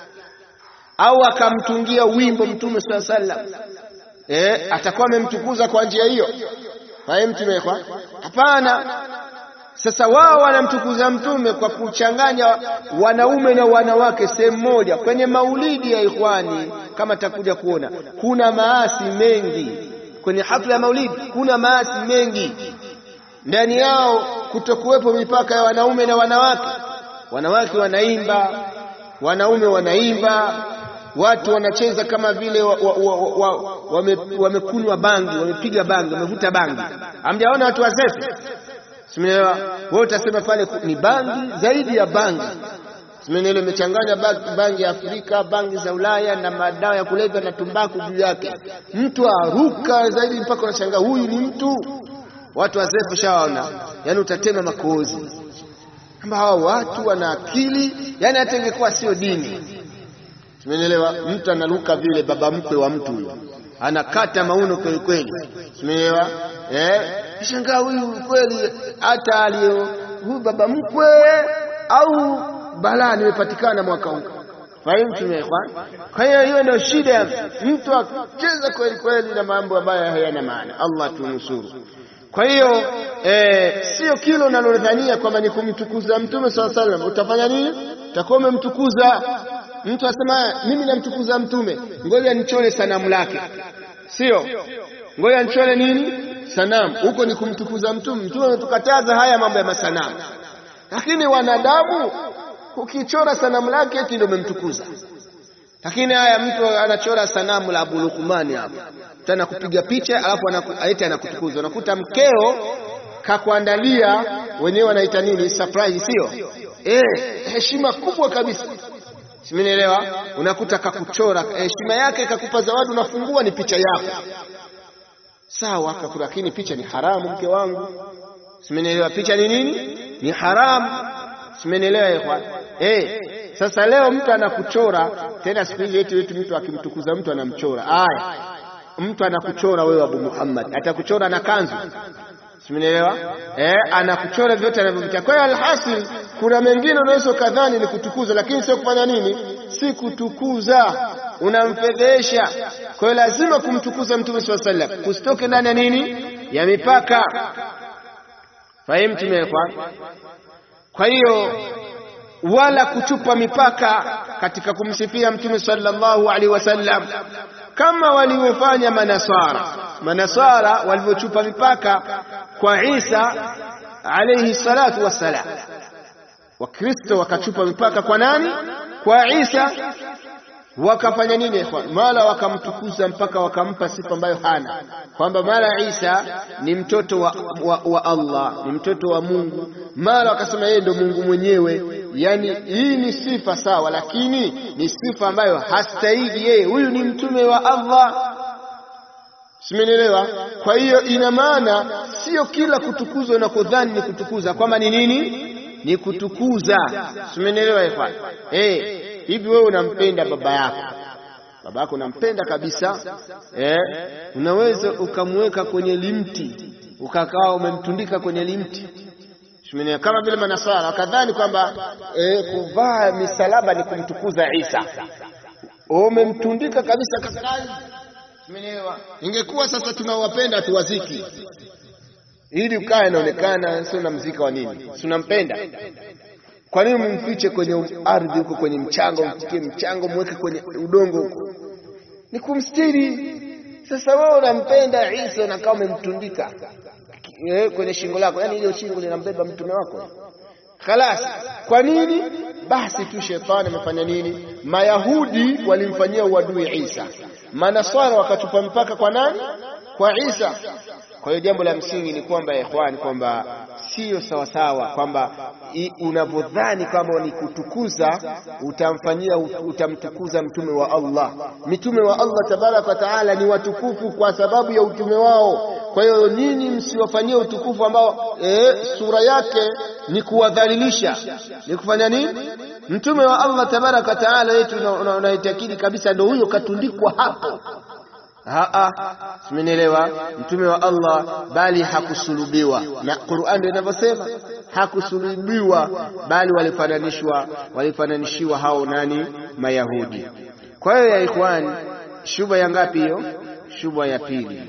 au akamtungia wimbo Mtume sallallahu alaihi wasallam, atakuwa amemtukuza kwa njia hiyo. Fahimu tumekwa? Hapana. Sasa wao wanamtukuza Mtume kwa kuchanganya wanaume na wanawake sehemu moja. Kwenye maulidi ya ikhwani, kama takuja kuona, kuna maasi mengi. Kwenye hafla ya maulidi kuna maasi mengi ndani yao, kutokuwepo mipaka ya wanaume na wanawake. Wanawake wanaimba, wanaume wanaimba, watu wanacheza kama vile wamekunywa bangi, wamepiga bangi, wamevuta bangi. Hamjaona watu wazefu? Simenielewa? Wewe utasema pale ni bangi zaidi ya bangi. Simenielewa? Imechanganya bangi ya Afrika, bangi za Ulaya na madawa ya kulevya na tumbaku juu yake. Mtu aruka zaidi mpaka unashangaa huyu ni mtu. Watu wazefu shawaona, yani utatema makozi. Kama hawa watu wana akili, yani hata ingekuwa sio dini. Simenielewa? Mtu analuka vile baba mkwe wa mtu huyo, anakata mauno kweli kweli. Simenielewa? Shangaa huyu kweli hata alio huyu baba mkwe au balaa nimepatikana mwaka huu. Fahimu tumekwa? Kwa hiyo ndio shida, mtu acheza kweli kweli na mambo ambayo hayana maana. Allah tunusuru. Kwa hiyo sio kile unalodhania kwamba ni kumtukuza Mtume sallallahu alaihi wasallam. Utafanya nini? Utakuwa umemtukuza. Mtu asema mimi namtukuza Mtume, ngoja nichole sanamu lake. Sio, ngoja nichole nini, sanamu. Huko ni kumtukuza Mtume. Mtume ametukataza haya mambo ya masanamu. Lakini wanadamu ukichora sanamu lake eti ndio umemtukuza. Lakini haya mtu anachora sanamu la Abu Luqman hapa, tena kupiga picha alafu anaita anakutukuza. Unakuta mkeo kakuandalia, wenyewe wanaita nini, surprise, sio? Heshima kubwa kabisa. Simenielewa? Unakuta kakuchora, heshima yake kakupa zawadi, unafungua ni picha yako. Sawa, lakini picha ni haramu mke wangu. Simenielewa? Picha ni nini? Ni haramu. Simenielewa ikhwan? Sasa leo mtu anakuchora, tena siku hizi eti mtu akimtukuza mtu anamchora. Aya, mtu anakuchora wewe Abu Muhammad, atakuchora na kanzu. Simenielewa? Anakuchora vyote anavyovitaka. Kwa hiyo alhasil, kuna mengine unaweza kadhani ni kutukuza, lakini sio kufanya nini, si kutukuza, unamfedhesha. Kwa hiyo lazima kumtukuza Mtume sallallahu alaihi wasallam, kusitoke ndani ya nini, ya mipaka. Fahimu tumekwa? Kwa hiyo wala kuchupa mipaka katika kumsifia Mtume sallallahu alaihi wasallam kama walivyofanya manasara. manasara walivyochupa mipaka kwa Isa alayhi salatu wassalam. Wakristo wakachupa mipaka kwa nani? Kwa Isa. Wakafanya nini ikhwan? Mara wakamtukuza mpaka wakampa sifa ambayo hana, kwamba mara Isa ni mtoto wa Allah, ni mtoto wa Mungu. Mara wakasema yeye ndo Mungu mwenyewe. Yani hii ni sifa sawa, lakini ni sifa ambayo hastahili yeye. Huyu ni mtume wa Allah. Simenielewa? Kwa hiyo ina maana sio kila kutukuzwa na kudhani ni kutukuza kwamba ni nini? Ni kutukuza. Simenielewa ikhwan? Hivi wewe unampenda baba yako unampenda kabisa, unaweza ukamweka kwenye limti ukakaa umemtundika kwenye limti. Simenielewa? Kama vile manasara wakadhani kwamba kuvaa misalaba ni kumtukuza Isa, umemtundika kabisa kaskazini. Simenielewa? Ingekuwa sasa tunawapenda tuwaziki ili ukae inaonekana sio na mzika wa nini? Si unampenda? Kwa nini mumfiche kwenye ardhi huko, kwenye mchanga, mfikie mchanga mweke kwenye udongo huko? Ni kumstiri. Sasa wewe unampenda Isa na kama umemtundika kwenye shingo lako, yani ile shingo linambeba mtume wako. Khalas. Kwa nini? Basi tu shetani amefanya nini? Mayahudi walimfanyia uadui Isa, manaswara wakatupa mpaka kwa nani? Kwa Isa. Kwa hiyo jambo la msingi ni kwamba ikhwan, kwamba sio sawa sawa kwamba unavodhani kwamba ni kutukuza utamtukuza mtume wa Allah. Mitume wa Allah tabaraka wa taala ni watukufu kwa sababu ya utume wao. Kwa hiyo nyinyi msiwafanyie utukufu ambao sura yake ni kuwadhalilisha. Ni kufanya nini? Mtume wa Allah tabaraka wa taala yetu unaitakidi kabisa ndio huyo katundikwa hapo. Simenielewa? Mtume wa Allah bali hakusulubiwa, na Qur'an ndio inavyosema hakusulubiwa, bali walifananishiwa hao nani? Mayahudi. Kwa hiyo ya ikhwan, shubha ya ngapi hiyo? Shubha ya pili.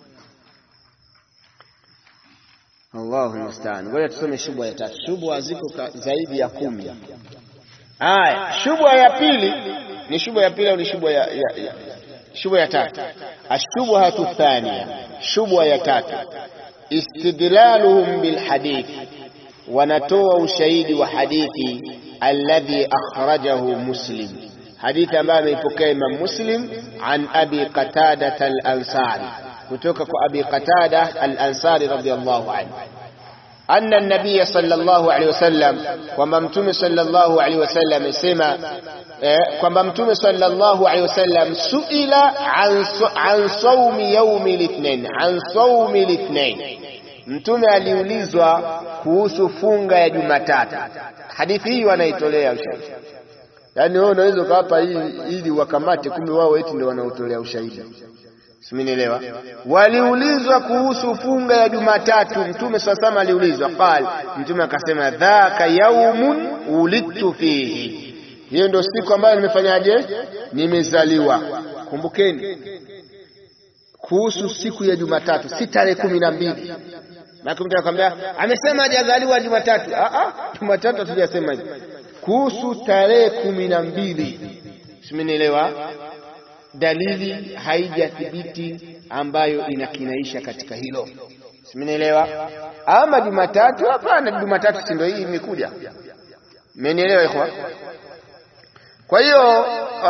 Allahu musta'an. Ngoja tusome shubha ya tatu. Shubha ziko zaidi ya 10. Haya, shubha ya pili ni shubha ya pili au ni shubha ya tatu? Ashubhatu thaniya, shubha ya tatu, istidlaluhum bilhadith, wanatoa ushahidi wa hadithi alladhi akhrajahu Muslim, hadithi ambayo ameipokea Imam Muslim an Abi Qatada al-Ansari, kutoka kwa Abi Qatada al-Ansari radhiyallahu anhu, anna an-nabiy sallallahu alayhi wasallam, kwamba mtume sallallahu alayhi wasallam amesema, kwamba mtume sallallahu alayhi wasallam suila an sawmi yawmi al-ithnain, an sawmi al-ithnain, mtume aliulizwa kuhusu funga ya Jumatatu. Hadithi hii wanaitolea ushahidi. Yani wewe unaweza ukapa hii ili wakamate, kumbe wao eti ndio wanaotolea ushahidi. Simenielewa? Waliulizwa kuhusu funga ya Jumatatu, mtume sallallahu aliulizwa, qal, mtume akasema dhaka yaumun ulidtu fihi, hiyo ndio siku ambayo nimefanyaje? Nimezaliwa. Kumbukeni kuhusu siku ya Jumatatu, si tarehe 12. Na mtu akamwambia amesema hajazaliwa Jumatatu. Jumatatu hatujasema hivyo. Kuhusu tarehe 12. Simenielewa? Dalili haijathibiti ambayo inakinaisha katika hilo. Simenielewa? Ama Jumatatu, hapana, Jumatatu si ndio hii imekuja. Mmenielewa ikhwa? Kwa hiyo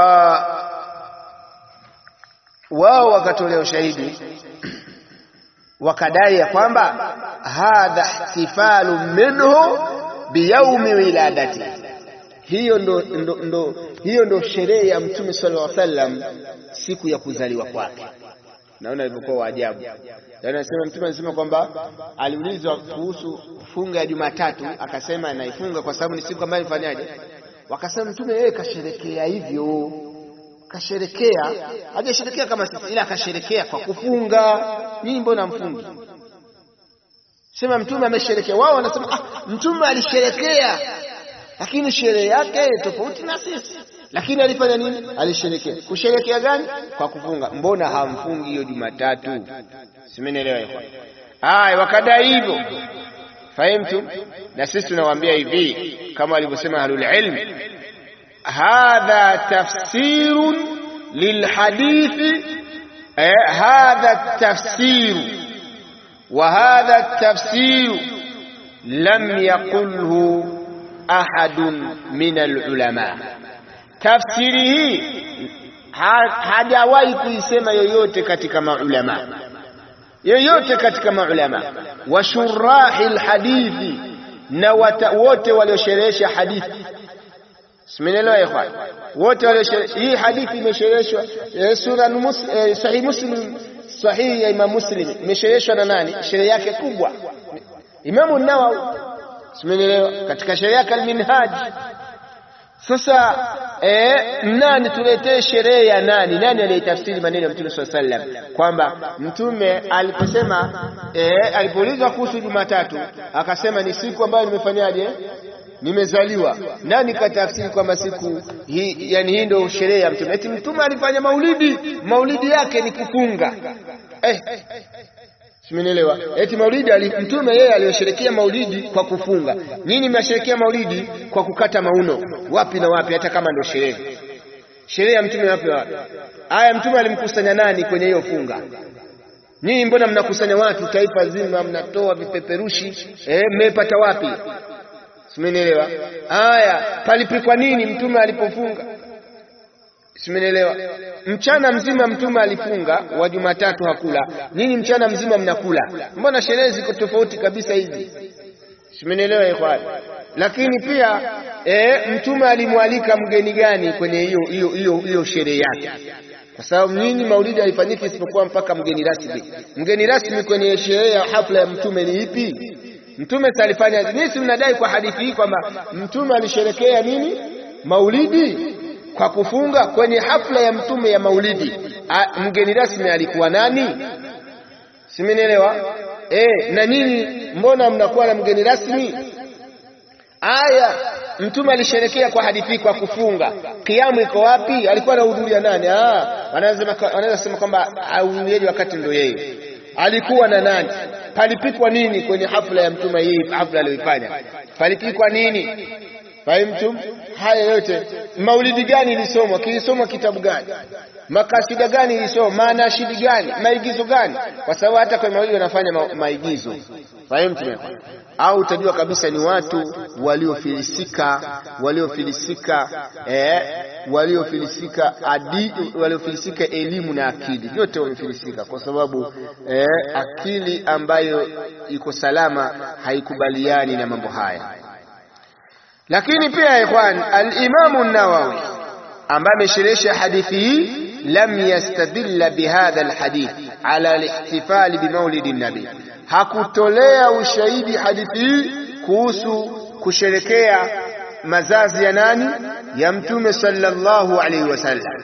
wao wakatolea ushahidi wakadai ya kwamba hadha ihtifalu minhu biyaumi wiladati, hiyo ndo sherehe ya mtume sallallahu alaihi wasallam, siku ya kuzaliwa kwake. Naona ilivyokuwa waajabu. Yaani anasema mtume anasema kwamba aliulizwa kuhusu funga ya Jumatatu, akasema anaifunga kwa sababu ni siku ambayo ifanyaje? Wakasema mtume yeye kasherekea hivyo. Kasherekea, hajasherekea kama sisi, ila kasherekea kwa kufunga. Nyinyi mbona mfungi? Sema mtume amesherekea. Wao wanasema mtume alisherekea, lakini sherehe yake tofauti na sisi. Lakini alifanya nini? Alisherekea. Kusherekea gani? Kwa kufunga. Mbona hamfungi hiyo Jumatatu? Simenielewa hiyo. Wakadai hivyo. Fahamtu? Na sisi tunawaambia hivi kama walivyosema ahlul ilm, hadha tafsirun lilhadithi hadha at-tafsir wa hadha at-tafsir lam yaqulhu ahadun min al-ulama. Tafsiri hii hajawahi kuisema yoyote katika maulama, yoyote katika maulama wa shurahi al-hadithi, na wote waliosherehesha hadithi. Simenielewa ikhwan? Wote waliosherehesha hii hadithi imeshereheshwa sura sahih Muslim, sahih ya Imam Muslim imeshereheshwa na nani? Sherehe yake kubwa Imam an-Nawawi. Simenielewa? Katika sherehe yake al-Minhaj. Sasa nani tuletee sherehe ya nani? Nani aliyetafsiri maneno ya Mtume sallallahu alaihi wasallam kwamba Mtume aliposema alipoulizwa kuhusu Jumatatu akasema ni siku ambayo nimefanyaje? Nimezaliwa. Nani katafsiri kwamba siku hii, yani hii ndio sherehe ya Mtume? Eti Mtume alifanya maulidi yake ni kufunga. Simenielewa? Eti maulidi Mtume yeye aliyosherekea maulidi kwa kufunga. Nyinyi mnasherekea maulidi kwa kukata mauno. Wapi na wapi, hata kama ndio sherehe. Sherehe ya Mtume wapi wapi? Aya, Mtume alimkusanya nani kwenye hiyo funga? Nyinyi mbona mnakusanya watu taifa zima, mnatoa vipeperushi? Mmepata wapi? Simenielewa? Aya, palipikwa nini Mtume alipofunga? Simenielewa? Mchana mzima Mtume alifunga, wa Jumatatu hakula. Nyinyi mchana mzima mnakula. Mbona sherehe ziko tofauti kabisa hizi? Simenielewa ikhwan? Lakini pia Mtume alimwalika mgeni gani kwenye hiyo sherehe yake? Kwa sababu nyinyi maulidi haifanyiki isipokuwa mpaka mgeni rasmi. Mgeni rasmi kwenye sherehe ya hafla ya Mtume ni ipi? Mtume alifanya nini? Si mnadai kwa hadithi hii kwamba Mtume alisherekea nini? Maulidi kwa kufunga. Kwenye hafla ya Mtume ya maulidi mgeni rasmi alikuwa nani? Simenielewa? Na nyinyi mbona mnakuwa na mgeni rasmi? Aya, Mtume alisherekea kwa hadithi kwa kufunga. Kiamu iko wapi? Alikuwa anahudhuria nani? Wanaweza sema kwamba ahudhuriaje wakati ndio yeye. Alikuwa na nani? Palipikwa nini kwenye hafla ya Mtume hii, hafla aliyoifanya? Palipikwa nini? Fahimu? Haya yote maulidi gani ilisomwa? Kilisomwa kitabu gani? Makasida gani ilisomwa? Manashidi gani? Maigizo gani? Kwa sababu hata kwa maulidi wanafanya maigizo. Fahimu? Au utajua kabisa ni watu waliofilisika elimu na akili. Yote wamefilisika kwa sababu akili ambayo iko salama haikubaliani na mambo haya. Lakini pia ikhwan, al-Imam an-Nawawi ambaye amesherehesha hadithi hii lam yastadilla bihadha al-hadith ala al-ihtifal bi maulidi an-nabi, hakutolea ushahidi hadithi hii kuhusu kusherekea mazazi ya nani? Ya Mtume sallallahu alaihi wasallam.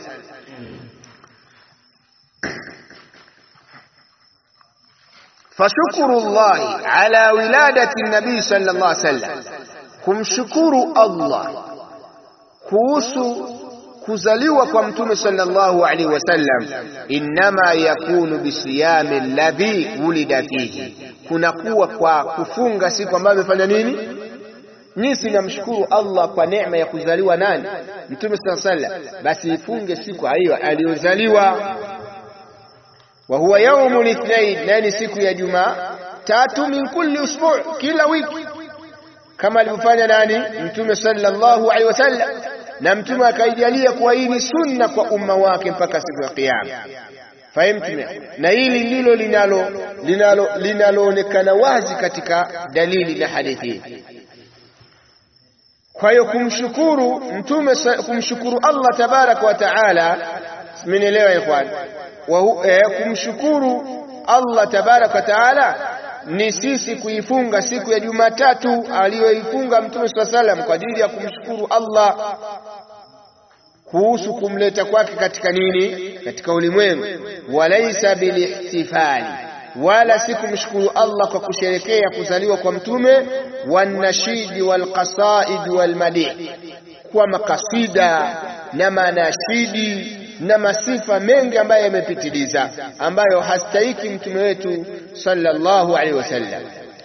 Fashukuru Allah ala wiladati an-nabi sallallahu alaihi wasallam, kumshukuru Allah kuhusu kuzaliwa kwa Mtume sallallahu alaihi wasallam, inma yakunu bisiyami alladhi wulida fihi, kunakuwa kwa kufunga siku ambayo amefanya nini? Nisi namshukuru Allah kwa neema ya kuzaliwa nani? Mtume sallallahu alaihi wasallam, basi ifunge siku hiyo aliyozaliwa. Wa huwa yaumul ithnain, nani siku ya Jumatatu, min kulli usbu', kila wiki, kama alivyofanya nani? Mtume sallallahu alaihi wasallam. Na Mtume akaijalia kuwa hii ni sunna kwa umma wake mpaka siku ya Kiyama. Fahimu? Na hili ndilo linaloonekana wazi katika dalili na hadithi. Kwa hiyo kumshukuru Mtume, kumshukuru Allah tabaraka wa taala, mmenielewa ikhwan? Kumshukuru Allah tabaraka wa taala ni sisi kuifunga siku ya Jumatatu aliyoifunga Mtume sallallahu alaihi wasallam kwa ajili ya kumshukuru Allah kuhusu kumleta kwake katika nini? Katika ulimwengu. Walaisa bilihtifali, wala si kumshukuru Allah kwa kusherekea kuzaliwa kwa Mtume. Wanashidi walqasaid walmadih, kwa makasida na manashidi na masifa mengi ambayo yamepitiliza, ambayo hastahiki Mtume wetu sallallahu alaihi wasallam,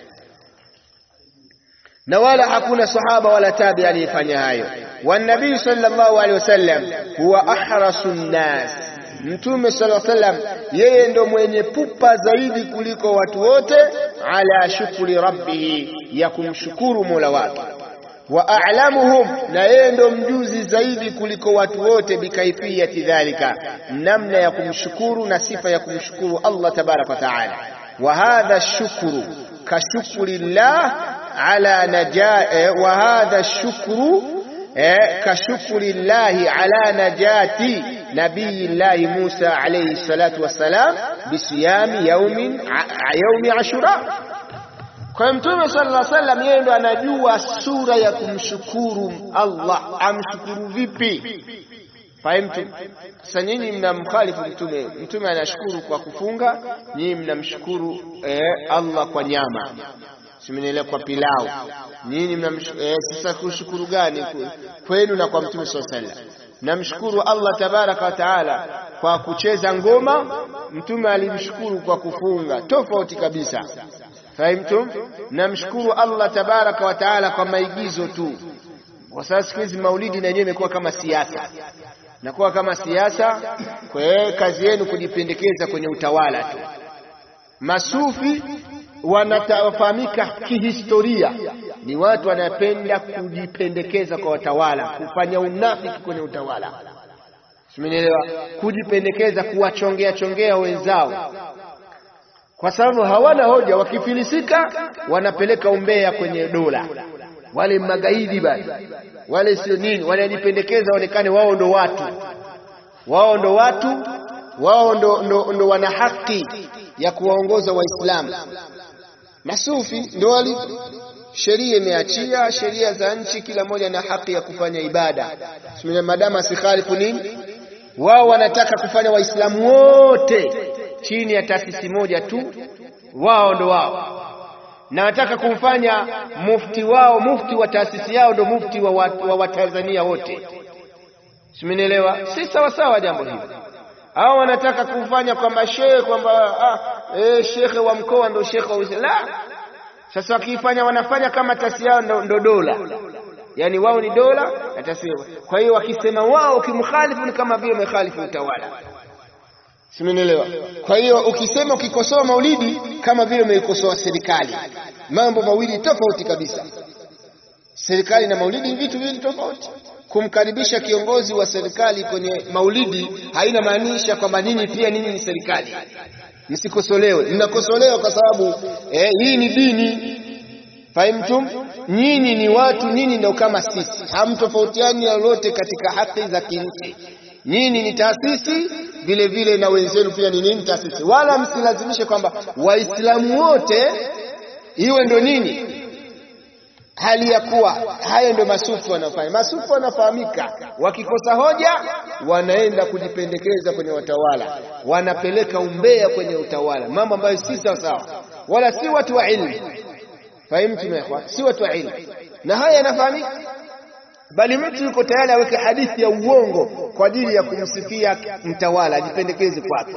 na wala hakuna sahaba wala tabi aliyefanya hayo. Wa nabii sallallahu alaihi wasallam huwa ahrasun nas Mtume sallallahu alaihi wasallam yeye ndo mwenye pupa zaidi kuliko watu wote ala shukri rabbih, ya kumshukuru Mola wake. Wa a'lamuhum, na yeye ndo mjuzi zaidi kuliko watu wote bikaifiyati dhalika, namna ya kumshukuru na sifa ya kumshukuru Allah tabaraka wa taala. Wa hadha shukru kashukrillah ala najaa, wa hadha shukru kashukrillahi ala najati nabiyillahi Musa alayhi salatu wassalam bisiyami yaumi Ashura. Kwa Mtume sallallahu alaihi wasallam yeye ndo anajua sura ya kumshukuru Allah, amshukuru vipi. Fahamtu? Sasa nyinyi mnamkhalifu Mtume. Mtume anashukuru kwa kufunga, nyinyi mnamshukuru Allah kwa nyama, simenielewa, kwa pilau. Nyinyi sasa kushukuru gani kwenu na kwa Mtume sallallahu alaihi wasallam? Namshukuru Allah tabaraka wa taala kwa kucheza ngoma, Mtume alimshukuru kwa kufunga, tofauti kabisa. Fahamtum? Namshukuru Allah tabaraka wa taala kwa maigizo tu. Kwa sasa hizi maulidi na yenyewe imekuwa kama siasa. Nakuwa kama siasa, kwa hiyo kazi yenu kujipendekeza kwenye utawala tu. Masufi wanafahamika kihistoria ni watu wanapenda kujipendekeza kwa watawala, kufanya unafiki kwenye utawala. Simenielewa? Kujipendekeza, kuwachongea wenzao. Kwa sababu hawana hoja, wakifilisika wanapeleka umbea kwenye dola. Wale magaidi bali, wale sio nini, wanajipendekeza waonekane wao ndo watu. Wao ndo wana haki ya kuwaongoza Waislamu. Masufi ndio wali, sheria imeachia, sheria za nchi kila moja na haki ya kufanya ibada. Madama sikhalifu nini? Wao wanataka kufanya Waislamu wote chini ya taasisi moja tu, wao ndo wao. Na nataka kumfanya mufti wa taasisi yao ndo mufti wa Tanzania wote. Simenielewa? Si sawa sawa jambo hili. Hao wanataka kufanya kwamba shekhe wa mkoa ndo shekhe wa Uislamu. Sasa wakifanya wanafanya kama taasisi yao ndo dola. Yaani wao ni dola na taasisi. Kwa hiyo wakisema wao kimkhalifu ni kama vile mkhalifu utawala. Simenielewa? Kwa hiyo ukisema ukikosoa maulidi kama vile umeikosoa serikali. Mambo mawili tofauti kabisa. Serikali na maulidi ni vitu viwili tofauti. Kumkaribisha kiongozi wa serikali kwenye maulidi haina maanisha kwamba ninyi pia ninyi ni serikali. Msikosolewe. Mnakosolewa kwa sababu hii ni dini. Fahamtum? Nyinyi ni watu, nyinyi ndio kama sisi. Hamtofautiani lolote katika haki za kinchi. Nyinyi ni taasisi vile vile na wenzenu pia ni nini taasisi. Wala msilazimishe kwamba Waislamu wote iwe ndo nini. Hali ya kuwa haya ndio masufi wanafanya. Masufi wanafahamika, wakikosa hoja wanaenda kujipendekeza kwenye watawala, wanapeleka umbea kwenye utawala, mambo ambayo si sawa, wala si watu wa ilmu. Fahamtu mekwa? Si watu wa ilmu. Na haya yanafahamika, bali mtu yuko tayari aweke hadithi ya uongo kwa ajili ya kumsifia mtawala, ajipendekeze kwake.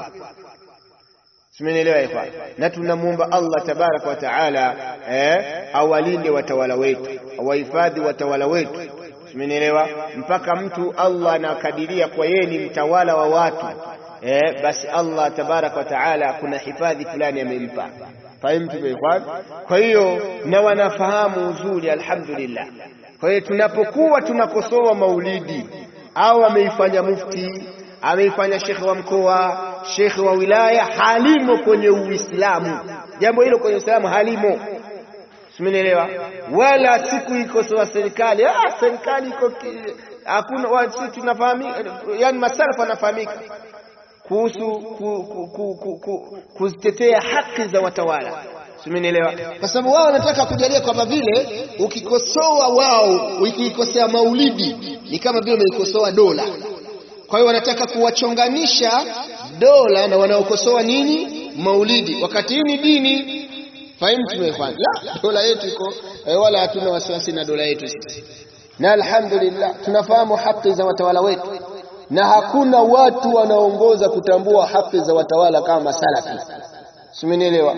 Simenielewa ikhwan? Na tunamuomba Allah tabaraka wa taala awalinde watawala wetu, awahifadhi watawala wetu. Simenielewa? Mpaka mtu Allah anakadiria kwa yeye ni mtawala wa watu, basi Allah tabaraka wa taala kuna hifadhi fulani amempa. Fahamtu ikhwan? Kwa hiyo na wanafahamu uzuri, alhamdulillah. Kwa hiyo tunapokuwa tunakosoa maulidi au ameifanya mufti, ameifanya shekhe wa mkoa, shekhe wa wilaya, halimo kwenye Uislamu. Jambo hilo kwenye Uislamu halimo. Simenielewa? Wala siku ikosoa serikali. Serikali iko hakuna, sisi tunafahamika, yani masalafu wanafahamika kuhusu kuzitetea haki za watawala. Simenielewa? Kwa sababu wao wanataka kujalia kwamba vile ukikosoa wao, ukikosea maulidi ni kama vile umeikosoa dola. Kwa hiyo wanataka kuwachonganisha dola na wanaokosoa nini? Maulidi. Wakati hii ni dini. Fahimu tumefanya. La, dola yetu iko wala hatuna wasiwasi na dola yetu sisi. Na alhamdulillah tunafahamu haki za watawala wetu. Na hakuna watu wanaongoza kutambua haki za watawala kama salafi. Simenielewa?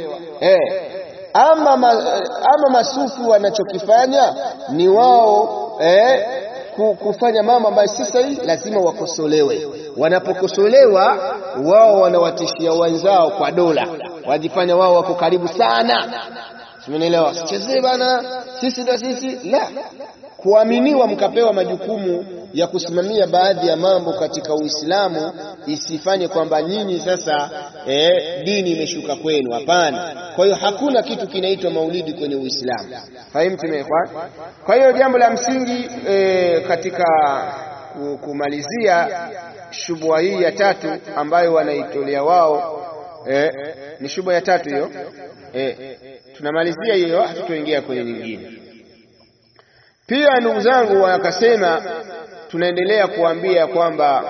Ama masufi wanachokifanya ni wao kufanya mambo ambayo si sahihi, lazima wakosolewe. Wanapokosolewa wao wanawatishia wenzao kwa dola, wajifanya wao wako karibu sana. Umeelewa? Sichezee bana, sisi ndio sisi. La, kuaminiwa mkapewa majukumu ya kusimamia baadhi ya mambo katika Uislamu, isifanye kwamba nyinyi sasa dini imeshuka kwenu. Hapana. Kwa hiyo hakuna kitu kinaitwa maulidi kwenye Uislamu. Fahimu tumekwa? Kwa hiyo jambo la msingi katika kumalizia shubha hii ya tatu ambayo wanaitolea wao, ni shubha ya tatu hiyo. Tunamalizia hiyo, hatutoingia kwenye nyingine. Pia ndugu zangu, wakasema tunaendelea kuambia kwamba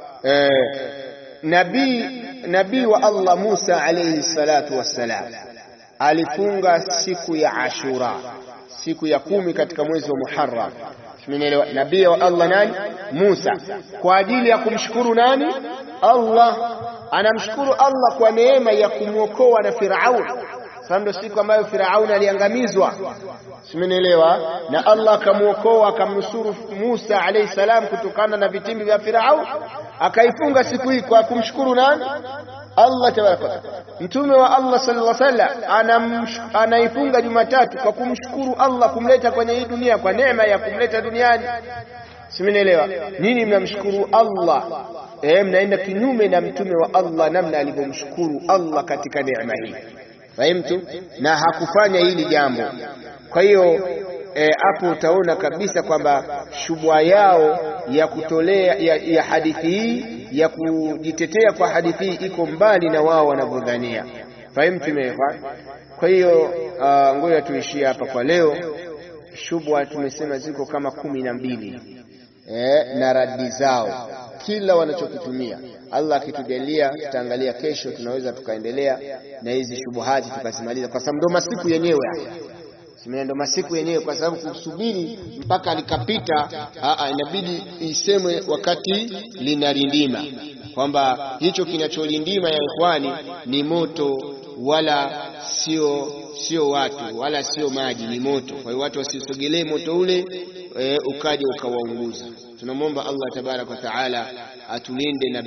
nabii wa Allah Musa alayhi salatu wassalam alifunga siku ya Ashura, siku ya 10 katika mwezi wa Muharram. Tumeelewa? Nabii wa Allah nani? Musa, kwa ajili ya kumshukuru nani? Allah. Anamshukuru Allah kwa neema ya kumwokoa na Firaun. Sasa ndio siku ambayo Firaun aliangamizwa. Simenielewa? Na Allah akamuokoa, akamnusuru Musa alayhi salam kutokana na vitimbi vya Firaun. Akaifunga siku hii kwa kumshukuru nani? Allah tabaraka. Mtume wa Allah sallallahu alaihi wasallam anaifunga Jumatatu kwa kumshukuru Allah kumleta kwenye hii dunia, kwa neema ya kumleta duniani. Simenielewa? Nini mnamshukuru Allah? Mnaenda kinyume na mtume wa Allah namna alivyomshukuru Allah katika neema hii. Fahimtu? Na hakufanya hili jambo. Kwa hiyo hapo utaona kabisa kwamba shubha yao ya kutolea ya hadithi hii, ya kujitetea kwa hadithi hii iko mbali na wao wanavyodhania. Fahimtu mefa? Kwa hiyo ngoja tuishie hapa kwa leo. Shubha tumesema ziko kama 12 na radi zao kila wanachokitumia. Allah akitujalia tutaangalia kesho, tunaweza tukaendelea na hizi shubuhati tukazimaliza, kwa sababu ndo masiku yenyewe haya. Ndo masiku yenyewe, kwa sababu kusubiri mpaka likapita inabidi isemwe wakati linarindima, kwamba hicho kinacholindima ya ikhwani ni moto, wala sio watu, wala sio maji, ni moto. Kwa hiyo watu wasisogelee moto ule ukaje ukawaunguza. Tunamwomba Allah tabarak wa taala atulinde na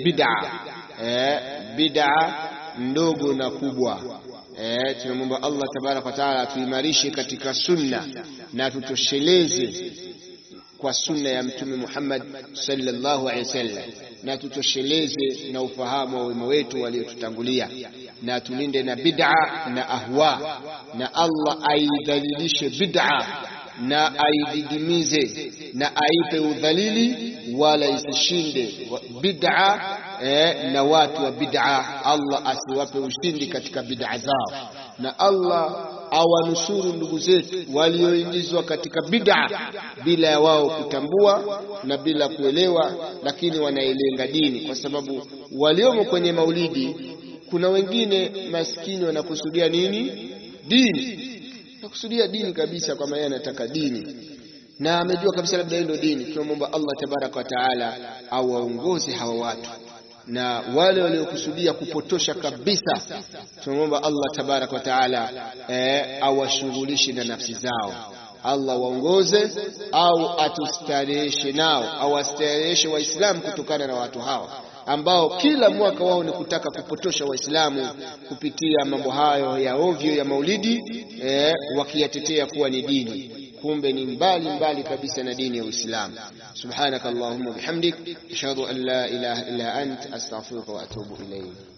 bid'a ndogo na kubwa. Tunamwomba Allah tabarak wa taala atuimarishe katika sunna na tutosheleze kwa sunna ya Mtume Muhammad sallallahu alaihi wasallam, na tutosheleze na ufahamu wa wema wetu waliotutangulia, na tulinde na bid'a na ahwa, na Allah aidhalilishe bid'a na aididimize na aipe udhalili, wala isishinde bid'a na watu wa bid'a. Allah asiwape ushindi katika bid'a zao, na Allah awanusuru ndugu zetu walioingizwa katika bid'a bila ya wao kutambua na bila kuelewa, lakini wanailenga dini. Kwa sababu waliomo kwenye maulidi kuna wengine maskini wanakusudia nini? Dini. Nakusudia dini kabisa, kwa maana anataka dini na amejua kabisa labda ndio dini. Tunamwomba Allah tabaraka wa taala awaongoze hawa watu, na wale waliokusudia kupotosha kabisa tunamwomba Allah tabaraka wa taala awashughulishe na nafsi zao. Allah waongoze au atustareheshe nao, au astareheshe Waislamu kutokana na watu hawa ambao kila mwaka wao ni kutaka kupotosha Waislamu kupitia mambo hayo ya ovyo ya maulidi, wakiyatetea kuwa ni dini, kumbe ni mbali kabisa na dini ya Uislamu. Subhanakallahumma bihamdik ashhadu an la ilaha illa ant astaghfiruka wa atubu ilayk.